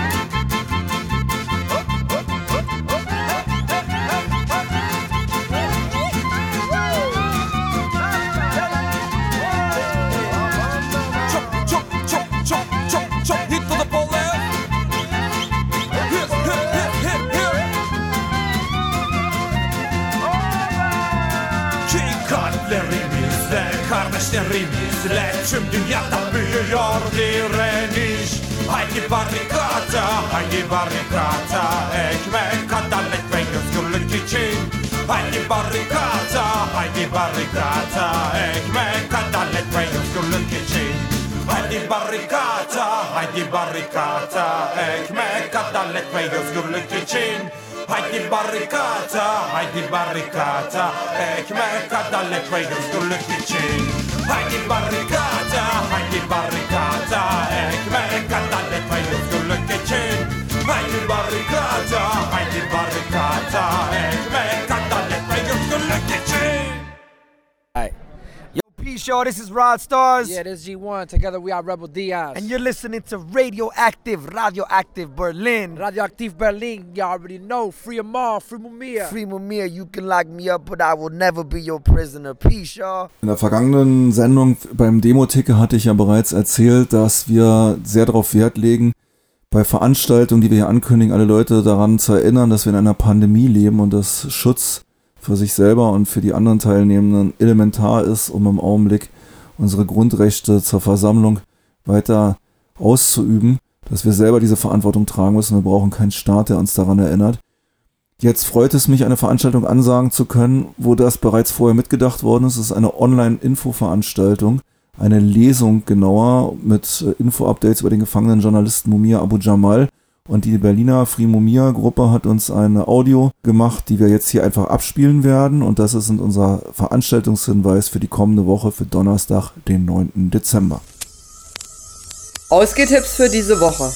Kardeşlerimizle tüm dünyada büyüyor direniş. Haydi barikata, haydi barikata, ekmek, adalet ve özgürlük için. Haydi barikata, haydi barikata, ekmek, adalet ve özgürlük için. Haydi barikata, haydi barikata, ekmek, adalet ve özgürlük için. Haydi barikata, haydi barikata, ekmek, adalet ve özgürlük için. Haydi barikata, haydi barikata, y'all. This is Rod Stars. Yeah, this is G1. Together we are Rebel Diaz. And you're listening to Radioactive Berlin. Radioactive Berlin, you already know. Free Amal, free Mumia. Free Mumia, you can lock me up, but I will never be your prisoner. Peace, y'all. In der vergangenen Sendung beim Demo-Ticker hatte ich ja bereits erzählt, dass wir sehr darauf Wert legen, bei Veranstaltungen, die wir hier ankündigen, alle Leute daran zu erinnern, dass wir in einer Pandemie leben und dass Schutz für sich selber und für die anderen Teilnehmenden elementar ist, um im Augenblick unsere Grundrechte zur Versammlung weiter auszuüben, dass wir selber diese Verantwortung tragen müssen. Wir brauchen keinen Staat, der uns daran erinnert. Jetzt freut es mich, eine Veranstaltung ansagen zu können, wo das bereits vorher mitgedacht worden ist. Es ist eine Online-Info-Veranstaltung, eine Lesung genauer mit Info-Updates über den gefangenen Journalisten Mumia Abu Jamal. Und die Berliner Free Mumia Gruppe hat uns eine Audio gemacht, die wir jetzt hier einfach abspielen werden. Und das ist unser Veranstaltungshinweis für die kommende Woche, für Donnerstag, den 9. Dezember. Ausgehtipps für diese Woche.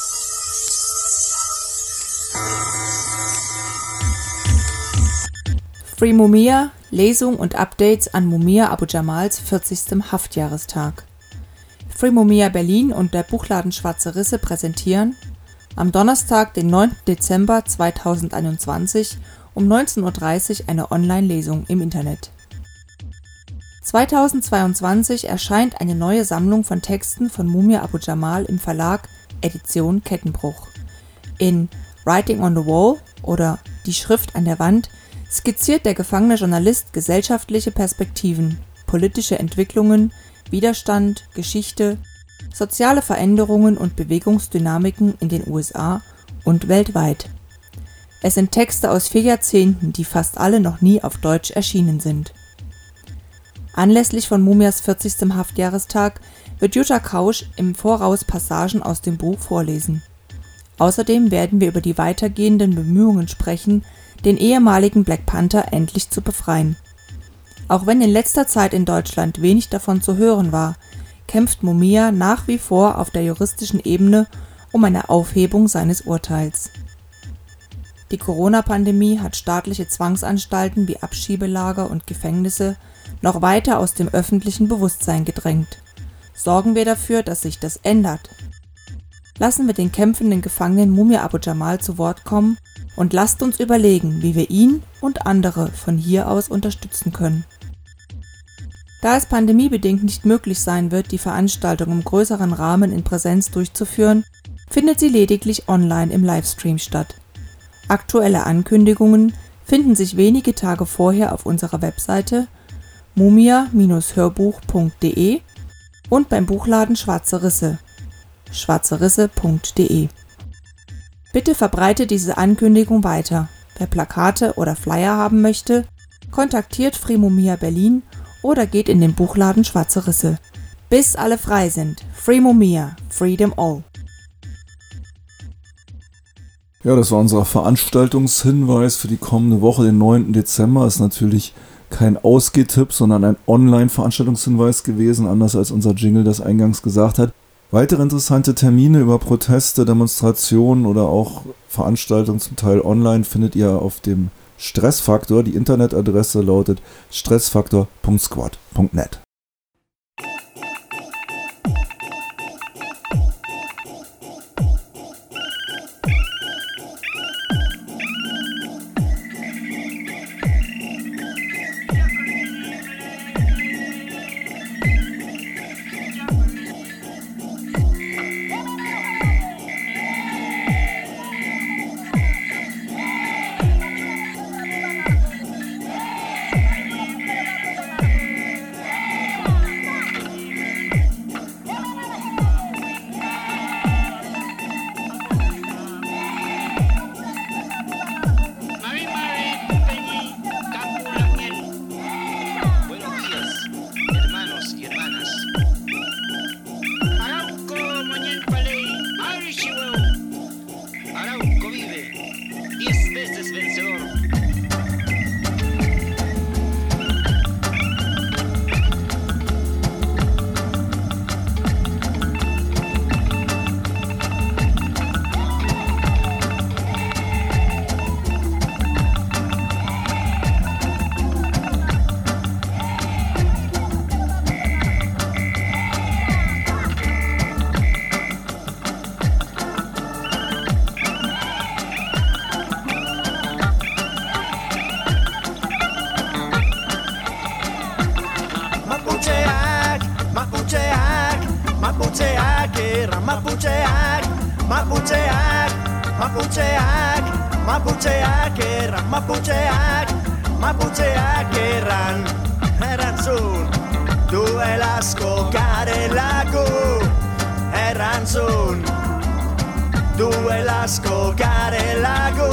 Free Mumia, Lesung und Updates an Mumia Abu Jamals 40. Haftjahrestag. Free Mumia Berlin und der Buchladen Schwarze Risse präsentieren am Donnerstag, den 9. Dezember 2021 um 19:30 Uhr eine Online-Lesung im Internet. 2022 erscheint eine neue Sammlung von Texten von Mumia Abu Jamal im Verlag Edition Kettenbruch. In Writing on the Wall oder Die Schrift an der Wand skizziert der gefangene Journalist gesellschaftliche Perspektiven, politische Entwicklungen, Widerstand, Geschichte, soziale Veränderungen und Bewegungsdynamiken in den USA und weltweit. Es sind Texte aus 4 Jahrzehnten, die fast alle noch nie auf Deutsch erschienen sind. Anlässlich von Mumias 40. Haftjahrestag wird Jutta Kausch im Voraus Passagen aus dem Buch vorlesen. Außerdem werden wir über die weitergehenden Bemühungen sprechen, den ehemaligen Black Panther endlich zu befreien. Auch wenn in letzter Zeit in Deutschland wenig davon zu hören war, kämpft Mumia nach wie vor auf der juristischen Ebene um eine Aufhebung seines Urteils. Die Corona-Pandemie hat staatliche Zwangsanstalten wie Abschiebelager und Gefängnisse noch weiter aus dem öffentlichen Bewusstsein gedrängt. Sorgen wir dafür, dass sich das ändert. Lassen wir den kämpfenden Gefangenen Mumia Abu Jamal zu Wort kommen und lasst uns überlegen, wie wir ihn und andere von hier aus unterstützen können. Da es pandemiebedingt nicht möglich sein wird, die Veranstaltung im größeren Rahmen in Präsenz durchzuführen, findet sie lediglich online im Livestream statt. Aktuelle Ankündigungen finden sich wenige Tage vorher auf unserer Webseite mumia-hörbuch.de und beim Buchladen Schwarze Risse, schwarzerisse.de. Bitte verbreitet diese Ankündigung weiter. Wer Plakate oder Flyer haben möchte, kontaktiert Free Mumia Berlin oder geht in den Buchladen Schwarze Risse. Bis alle frei sind. Free Mumia, Freedom All. Ja, das war unser Veranstaltungshinweis für die kommende Woche, den 9. Dezember. Ist natürlich kein Ausgehtipp, sondern ein Online-Veranstaltungshinweis gewesen, anders als unser Jingle das eingangs gesagt hat. Weitere interessante Termine über Proteste, Demonstrationen oder auch Veranstaltungen zum Teil online findet ihr auf dem Stressfaktor. Die Internetadresse lautet stressfaktor.squad.net. erran Mapucheak, Mapucheak, Mapucheak, Mapucheak erran Mapucheak, Mapucheak erran erantzun duel asko garelako, erantzun duel asko garelako,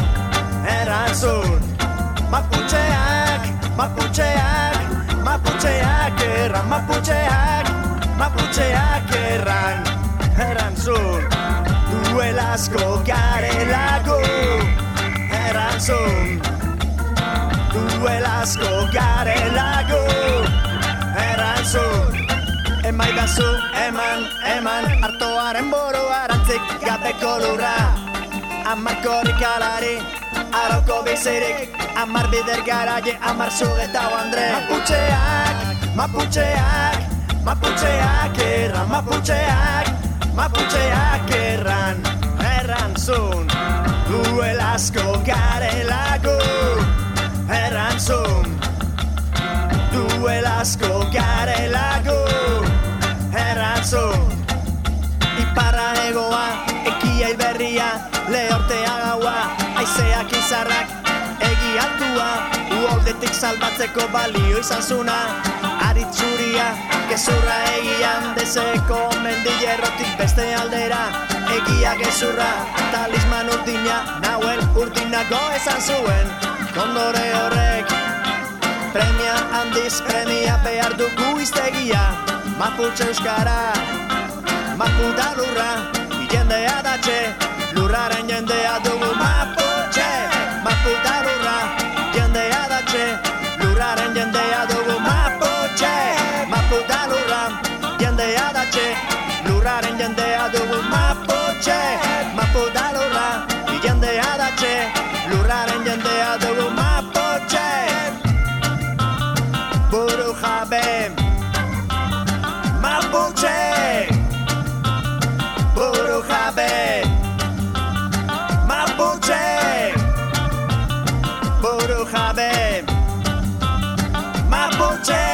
erantzun Mapucheak, Mapucheak, Mapucheak erran Mapucheak, Mapucheak erran erantzun duel asko garelako, erantzun duel asko garelako, erantzun emaidazu eman hartoaren boroa arantzik gabeko lurra, amar korrikalari arauko bizirik, amar bider garaie, amar zugeta Andre. Mapucheak, Mapucheak, Mapucheak erran Mapucheak, Mapucheak erran erantzun duel asko garelako, erantzun duel asko garelako, erantzun iparra egoa, ekia iberria, lehortea gaua, aizeak izarrak, egi altua, uholdetik salbatzeko balio izan zuna, aritzuria, gezurra egian, dezeko mendillerrotik beste aldera, egia gezurra, talisman urdina, nahuel urdinako esan zuen, kondore horrek, premia handiz premia behar dugu iztegia, Mapuche euskara, Maputa lurra, jendea datxe, lurraren jendea dugu Mapuche, Maputa lurra, jendea datxe, lurraren jendea dugu Mapuche, Maputa lurra, jendea datxe, lurraren jendea dugu Mapuche, Maputa lurra, jendea datxe, lurraren jendea dugu Mapuche, buru jabe, Mapuche, buru jabe, Mapuche, buru jabe, Mapuche,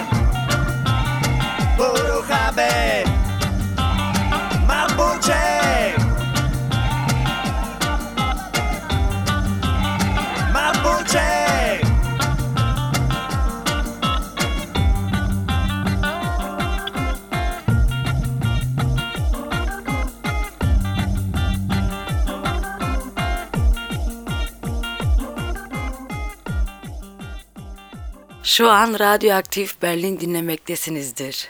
buru jabe, Mapuche, Mapuche. Şu an Radyoaktif Berlin dinlemektesinizdir.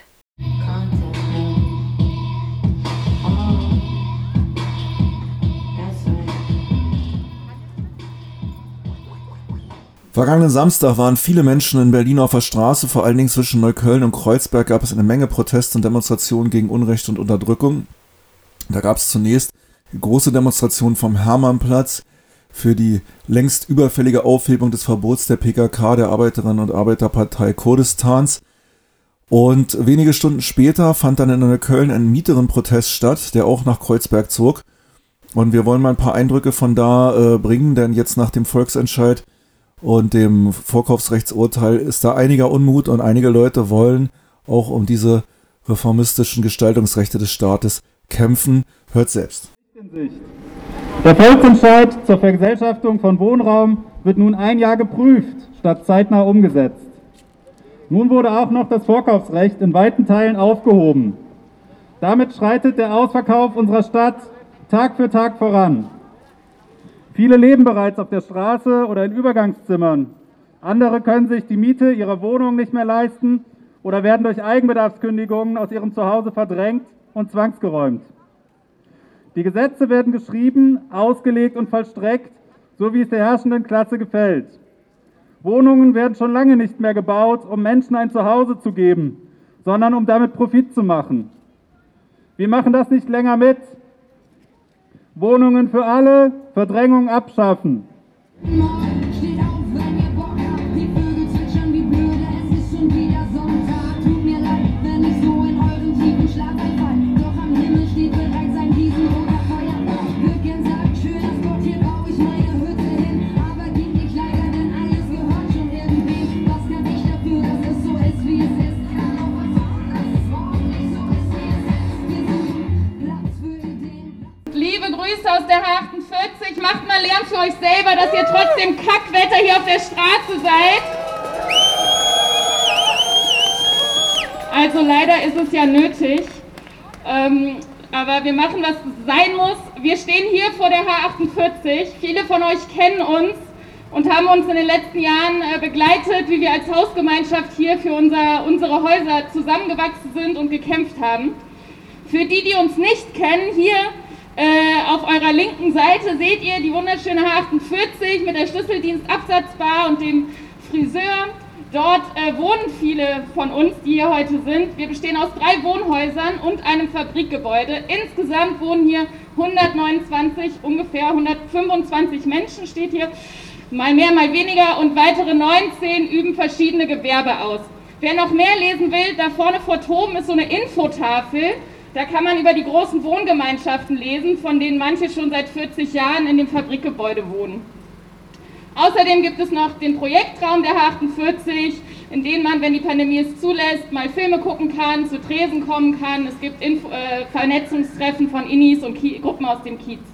Vergangenen Samstag waren viele Menschen in Berlin auf der Straße, vor allen Dingen zwischen Neukölln und Kreuzberg gab es eine Menge Proteste und Demonstrationen gegen Unrecht und Unterdrückung. Da gab es zunächst die große Demonstration vom Hermannplatz für die längst überfällige Aufhebung des Verbots der PKK, der Arbeiterinnen- und Arbeiterpartei Kurdistans. Und wenige Stunden später fand dann in Neukölln ein Mieterinnenprotest statt, der auch nach Kreuzberg zog. Und wir wollen mal ein paar Eindrücke von da bringen, denn jetzt nach dem Volksentscheid und dem Vorkaufsrechtsurteil ist da einiger Unmut und einige Leute wollen auch um diese reformistischen Gestaltungsrechte des Staates kämpfen. Hört selbst. Der Volksentscheid zur Vergesellschaftung von Wohnraum wird nun ein Jahr geprüft, statt zeitnah umgesetzt. Nun wurde auch noch das Vorkaufsrecht in weiten Teilen aufgehoben. Damit schreitet der Ausverkauf unserer Stadt Tag für Tag voran. Viele leben bereits auf der Straße oder in Übergangszimmern. Andere können sich die Miete ihrer Wohnung nicht mehr leisten oder werden durch Eigenbedarfskündigungen aus ihrem Zuhause verdrängt und zwangsgeräumt. Die Gesetze werden geschrieben, ausgelegt und vollstreckt, so wie es der herrschenden Klasse gefällt. Wohnungen werden schon lange nicht mehr gebaut, um Menschen ein Zuhause zu geben, sondern um damit Profit zu machen. Wir machen das nicht länger mit. Wohnungen für alle, Verdrängung abschaffen. Grüße aus der H48. Macht mal Lärm für euch selber, dass ihr trotzdem Kackwetter hier auf der Straße seid. Also leider ist es ja nötig, aber wir machen, was sein muss. Wir stehen hier vor der H48. Viele von euch kennen uns und haben uns in den letzten Jahren begleitet, wie wir als Hausgemeinschaft hier für unsere Häuser zusammengewachsen sind und gekämpft haben. Für die, die uns nicht kennen, hier auf eurer linken Seite seht ihr die wunderschöne H48 mit der Schlüsseldienstabsatzbar und dem Friseur. Dort wohnen viele von uns, die hier heute sind. Wir bestehen aus 3 Wohnhäusern und einem Fabrikgebäude. Insgesamt wohnen hier 129, ungefähr 125 Menschen steht hier. Mal mehr, mal weniger und weitere 19 üben verschiedene Gewerbe aus. Wer noch mehr lesen will, da vorne vor Toben ist so eine Infotafel. Da kann man über die großen Wohngemeinschaften lesen, von denen manche schon seit 40 Jahren in dem Fabrikgebäude wohnen. Außerdem gibt es noch den Projektraum der H48, in dem man, wenn die Pandemie es zulässt, mal Filme gucken kann, zu Tresen kommen kann. Es gibt Vernetzungstreffen von Innis und Gruppen aus dem Kiez.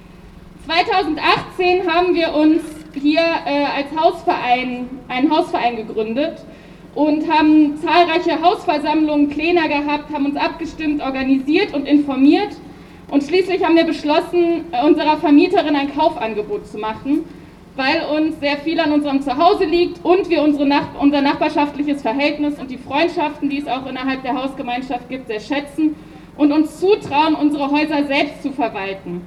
2018 haben wir uns hier als Hausverein, einen Hausverein gegründet und haben zahlreiche Hausversammlungen, Pläne gehabt, haben uns abgestimmt, organisiert und informiert. Und schließlich haben wir beschlossen, unserer Vermieterin ein Kaufangebot zu machen, weil uns sehr viel an unserem Zuhause liegt und wir unser nachbarschaftliches Verhältnis und die Freundschaften, die es auch innerhalb der Hausgemeinschaft gibt, sehr schätzen und uns zutrauen, unsere Häuser selbst zu verwalten.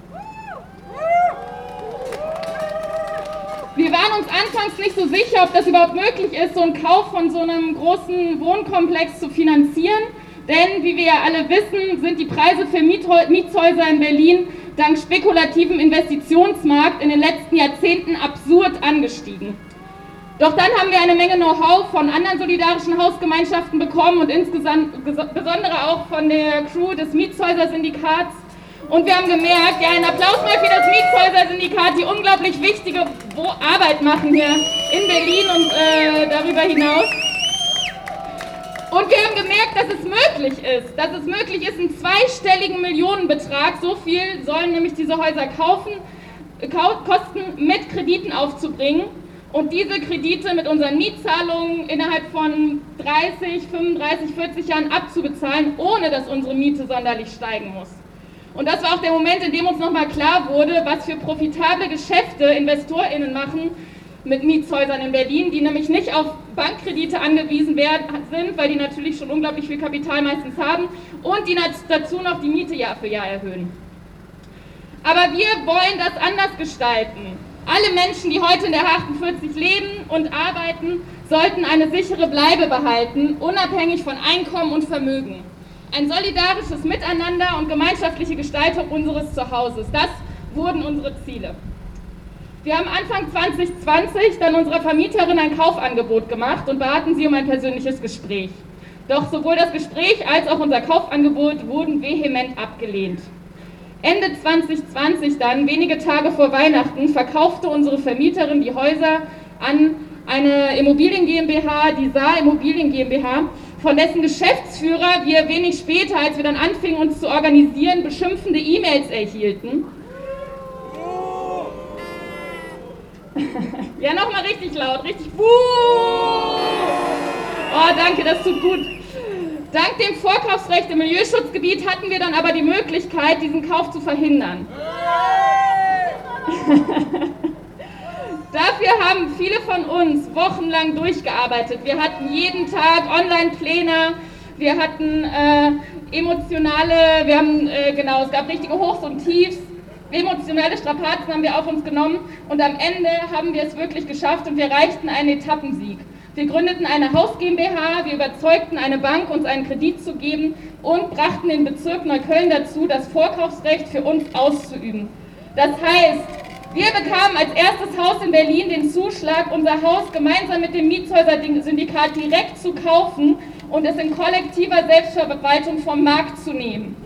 Wir waren uns anfangs nicht so sicher, ob das überhaupt möglich ist, so einen Kauf von so einem großen Wohnkomplex zu finanzieren, denn wie wir ja alle wissen, sind die Preise für Mietshäuser in Berlin dank spekulativem Investitionsmarkt in den letzten Jahrzehnten absurd angestiegen. Doch dann haben wir eine Menge Know-how von anderen solidarischen Hausgemeinschaften bekommen und insbesondere auch von der Crew des Mietshäuser-Syndikats. Und wir haben gemerkt, ja, einen Applaus mal für das Mietshäuser-Syndikat, die unglaublich wichtige Arbeit machen hier in Berlin und darüber hinaus. Und wir haben gemerkt, dass es möglich ist, einen zweistelligen Millionenbetrag, so viel sollen nämlich diese Häuser kosten, mit Krediten aufzubringen und diese Kredite mit unseren Mietzahlungen innerhalb von 30, 35, 40 Jahren abzubezahlen, ohne dass unsere Miete sonderlich steigen muss. Und das war auch der Moment, in dem uns nochmal klar wurde, was für profitable Geschäfte InvestorInnen machen mit Mietshäusern in Berlin, die nämlich nicht auf Bankkredite angewiesen sind, weil die natürlich schon unglaublich viel Kapital meistens haben und die dazu noch die Miete Jahr für Jahr erhöhen. Aber wir wollen das anders gestalten. Alle Menschen, die heute in der H48 leben und arbeiten, sollten eine sichere Bleibe behalten, unabhängig von Einkommen und Vermögen. Ein solidarisches Miteinander und gemeinschaftliche Gestaltung unseres Zuhauses, das wurden unsere Ziele. Wir haben Anfang 2020 dann unserer Vermieterin ein Kaufangebot gemacht und baten sie um ein persönliches Gespräch. Doch sowohl das Gespräch als auch unser Kaufangebot wurden vehement abgelehnt. Ende 2020 dann, wenige Tage vor Weihnachten, verkaufte unsere Vermieterin die Häuser an eine Immobilien GmbH, die Saar Immobilien GmbH, von dessen Geschäftsführer wir wenig später, als wir dann anfingen, uns zu organisieren, beschimpfende E-Mails erhielten. Ja, nochmal richtig laut, richtig Buh! Oh, danke, das tut gut. Dank dem Vorkaufsrecht im Milieuschutzgebiet hatten wir dann aber die Möglichkeit, diesen Kauf zu verhindern. Dafür haben viele von uns wochenlang durchgearbeitet. Wir hatten jeden Tag Online-Pläne, wir hatten es gab richtige Hochs und Tiefs. Emotionale Strapazen haben wir auf uns genommen und am Ende haben wir es wirklich geschafft und wir erreichten einen Etappensieg. Wir gründeten eine Haus GmbH, wir überzeugten eine Bank, uns einen Kredit zu geben und brachten den Bezirk Neukölln dazu, das Vorkaufsrecht für uns auszuüben. Das heißt, wir bekamen als erstes Haus in Berlin den Zuschlag, unser Haus gemeinsam mit dem Mietshäuser-Syndikat direkt zu kaufen und es in kollektiver Selbstverwaltung vom Markt zu nehmen.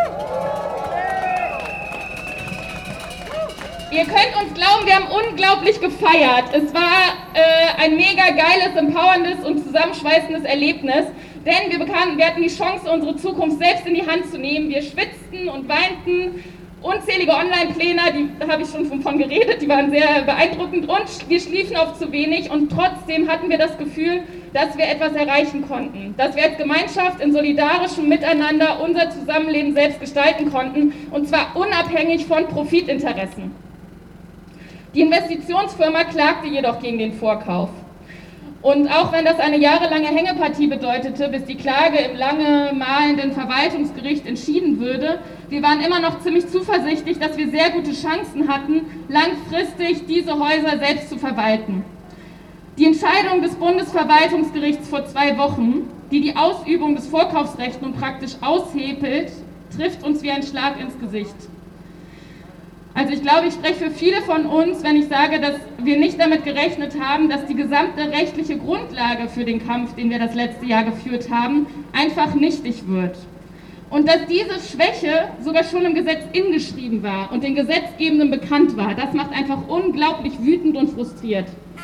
Ihr könnt uns glauben, wir haben unglaublich gefeiert. Es war ein mega geiles, empowerndes und zusammenschweißendes Erlebnis, denn wir hatten die Chance, unsere Zukunft selbst in die Hand zu nehmen. Wir schwitzten und weinten Unzählige Online-Pläne, da habe ich schon von geredet, die waren sehr beeindruckend und wir schliefen oft zu wenig und trotzdem hatten wir das Gefühl, dass wir etwas erreichen konnten, dass wir als Gemeinschaft in solidarischem Miteinander unser Zusammenleben selbst gestalten konnten und zwar unabhängig von Profitinteressen. Die Investitionsfirma klagte jedoch gegen den Vorkauf. Und auch wenn das eine jahrelange Hängepartie bedeutete, bis die Klage im lange mahlenden Verwaltungsgericht entschieden würde, wir waren immer noch ziemlich zuversichtlich, dass wir sehr gute Chancen hatten, langfristig diese Häuser selbst zu verwalten. Die Entscheidung des Bundesverwaltungsgerichts vor 2 Wochen, die die Ausübung des Vorkaufsrechts nun praktisch aushebelt, trifft uns wie ein Schlag ins Gesicht. Also ich glaube, ich spreche für viele von uns, wenn ich sage, dass wir nicht damit gerechnet haben, dass die gesamte rechtliche Grundlage für den Kampf, den wir das letzte Jahr geführt haben, einfach nichtig wird. Und dass diese Schwäche sogar schon im Gesetz ingeschrieben war und den Gesetzgebenden bekannt war, das macht einfach unglaublich wütend und frustriert.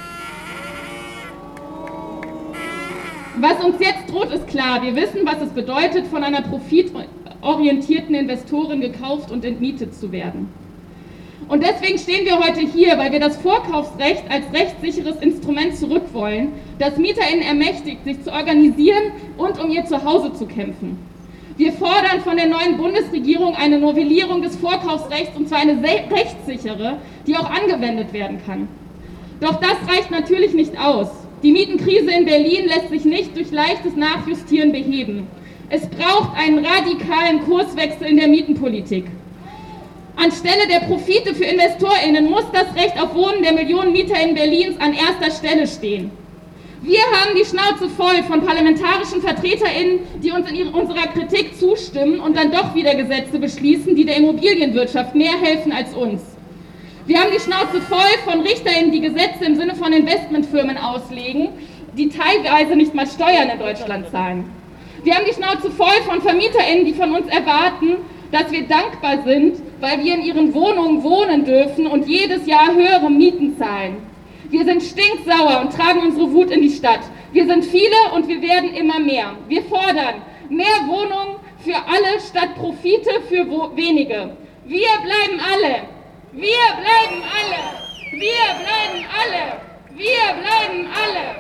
Was uns jetzt droht, ist klar. Wir wissen, was es bedeutet, von einer profitorientierten Investorin gekauft und entmietet zu werden. Und deswegen stehen wir heute hier, weil wir das Vorkaufsrecht als rechtssicheres Instrument zurück wollen, das MieterInnen ermächtigt, sich zu organisieren und um ihr Zuhause zu kämpfen. Wir fordern von der neuen Bundesregierung eine Novellierung des Vorkaufsrechts, und zwar eine rechtssichere, die auch angewendet werden kann. Doch das reicht natürlich nicht aus. Die Mietenkrise in Berlin lässt sich nicht durch leichtes Nachjustieren beheben. Es braucht einen radikalen Kurswechsel in der Mietenpolitik. Anstelle der Profite für InvestorInnen muss das Recht auf Wohnen der Millionen MieterInnen Berlins an erster Stelle stehen. Wir haben die Schnauze voll von parlamentarischen VertreterInnen, die uns in unserer Kritik zustimmen und dann doch wieder Gesetze beschließen, die der Immobilienwirtschaft mehr helfen als uns. Wir haben die Schnauze voll von RichterInnen, die Gesetze im Sinne von Investmentfirmen auslegen, die teilweise nicht mal Steuern in Deutschland zahlen. Wir haben die Schnauze voll von VermieterInnen, die von uns erwarten, dass wir dankbar sind, weil wir in ihren Wohnungen wohnen dürfen und jedes Jahr höhere Mieten zahlen. Wir sind stinksauer und tragen unsere Wut in die Stadt. Wir sind viele und wir werden immer mehr. Wir fordern mehr Wohnungen für alle statt Profite für wenige. Wir bleiben alle. Wir bleiben alle. Wir bleiben alle. Wir bleiben alle.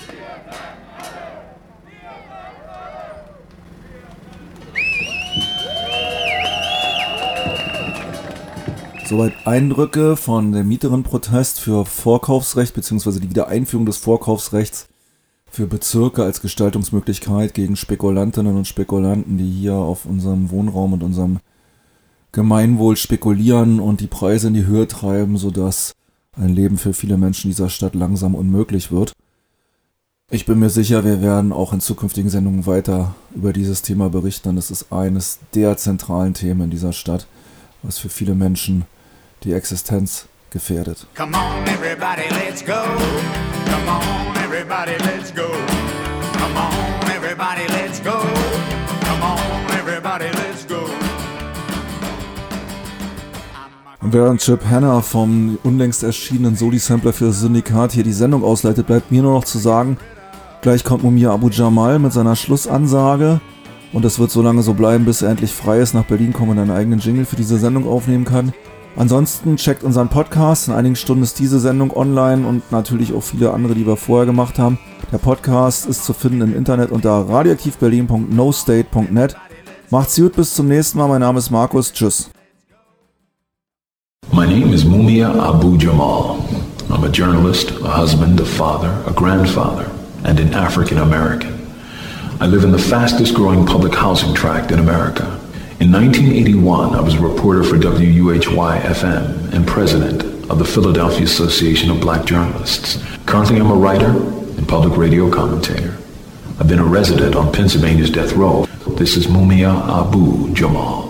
Soweit Eindrücke von dem Mieterinnenprotest für Vorkaufsrecht bzw. die Wiedereinführung des Vorkaufsrechts für Bezirke als Gestaltungsmöglichkeit gegen Spekulantinnen und Spekulanten, die hier auf unserem Wohnraum und unserem Gemeinwohl spekulieren und die Preise in die Höhe treiben, sodass ein Leben für viele Menschen dieser Stadt langsam unmöglich wird. Ich bin mir sicher, wir werden auch in zukünftigen Sendungen weiter über dieses Thema berichten, denn es ist eines der zentralen Themen in dieser Stadt, was für viele Menschen die Existenz gefährdet. Come on everybody, let's go. Come on everybody, let's go. Come on everybody, let's go. Come on everybody, let's go. Und während Chip Hanna vom unlängst erschienenen Soli-Sampler für das Syndikat hier die Sendung ausleitet, bleibt mir nur noch zu sagen, gleich kommt Mumia Abu Jamal mit seiner Schlussansage. Und das wird so lange so bleiben, bis er endlich frei ist, nach Berlin kommen und einen eigenen Jingle für diese Sendung aufnehmen kann. Ansonsten checkt unseren Podcast. In einigen Stunden ist diese Sendung online und natürlich auch viele andere, die wir vorher gemacht haben. Der Podcast ist zu finden im Internet unter radioaktivberlin.nostate.net. Macht's gut, bis zum nächsten Mal. Mein Name ist Markus. Tschüss. My name is Mumia Abu Jamal. I'm a journalist, a husband, a father, a grandfather, and an African American. I live in the fastest growing public housing tract in America. In 1981, I was a reporter for WUHY-FM and president of the Philadelphia Association of Black Journalists. Currently, I'm a writer and public radio commentator. I've been a resident on Pennsylvania's death row. This is Mumia Abu Jamal.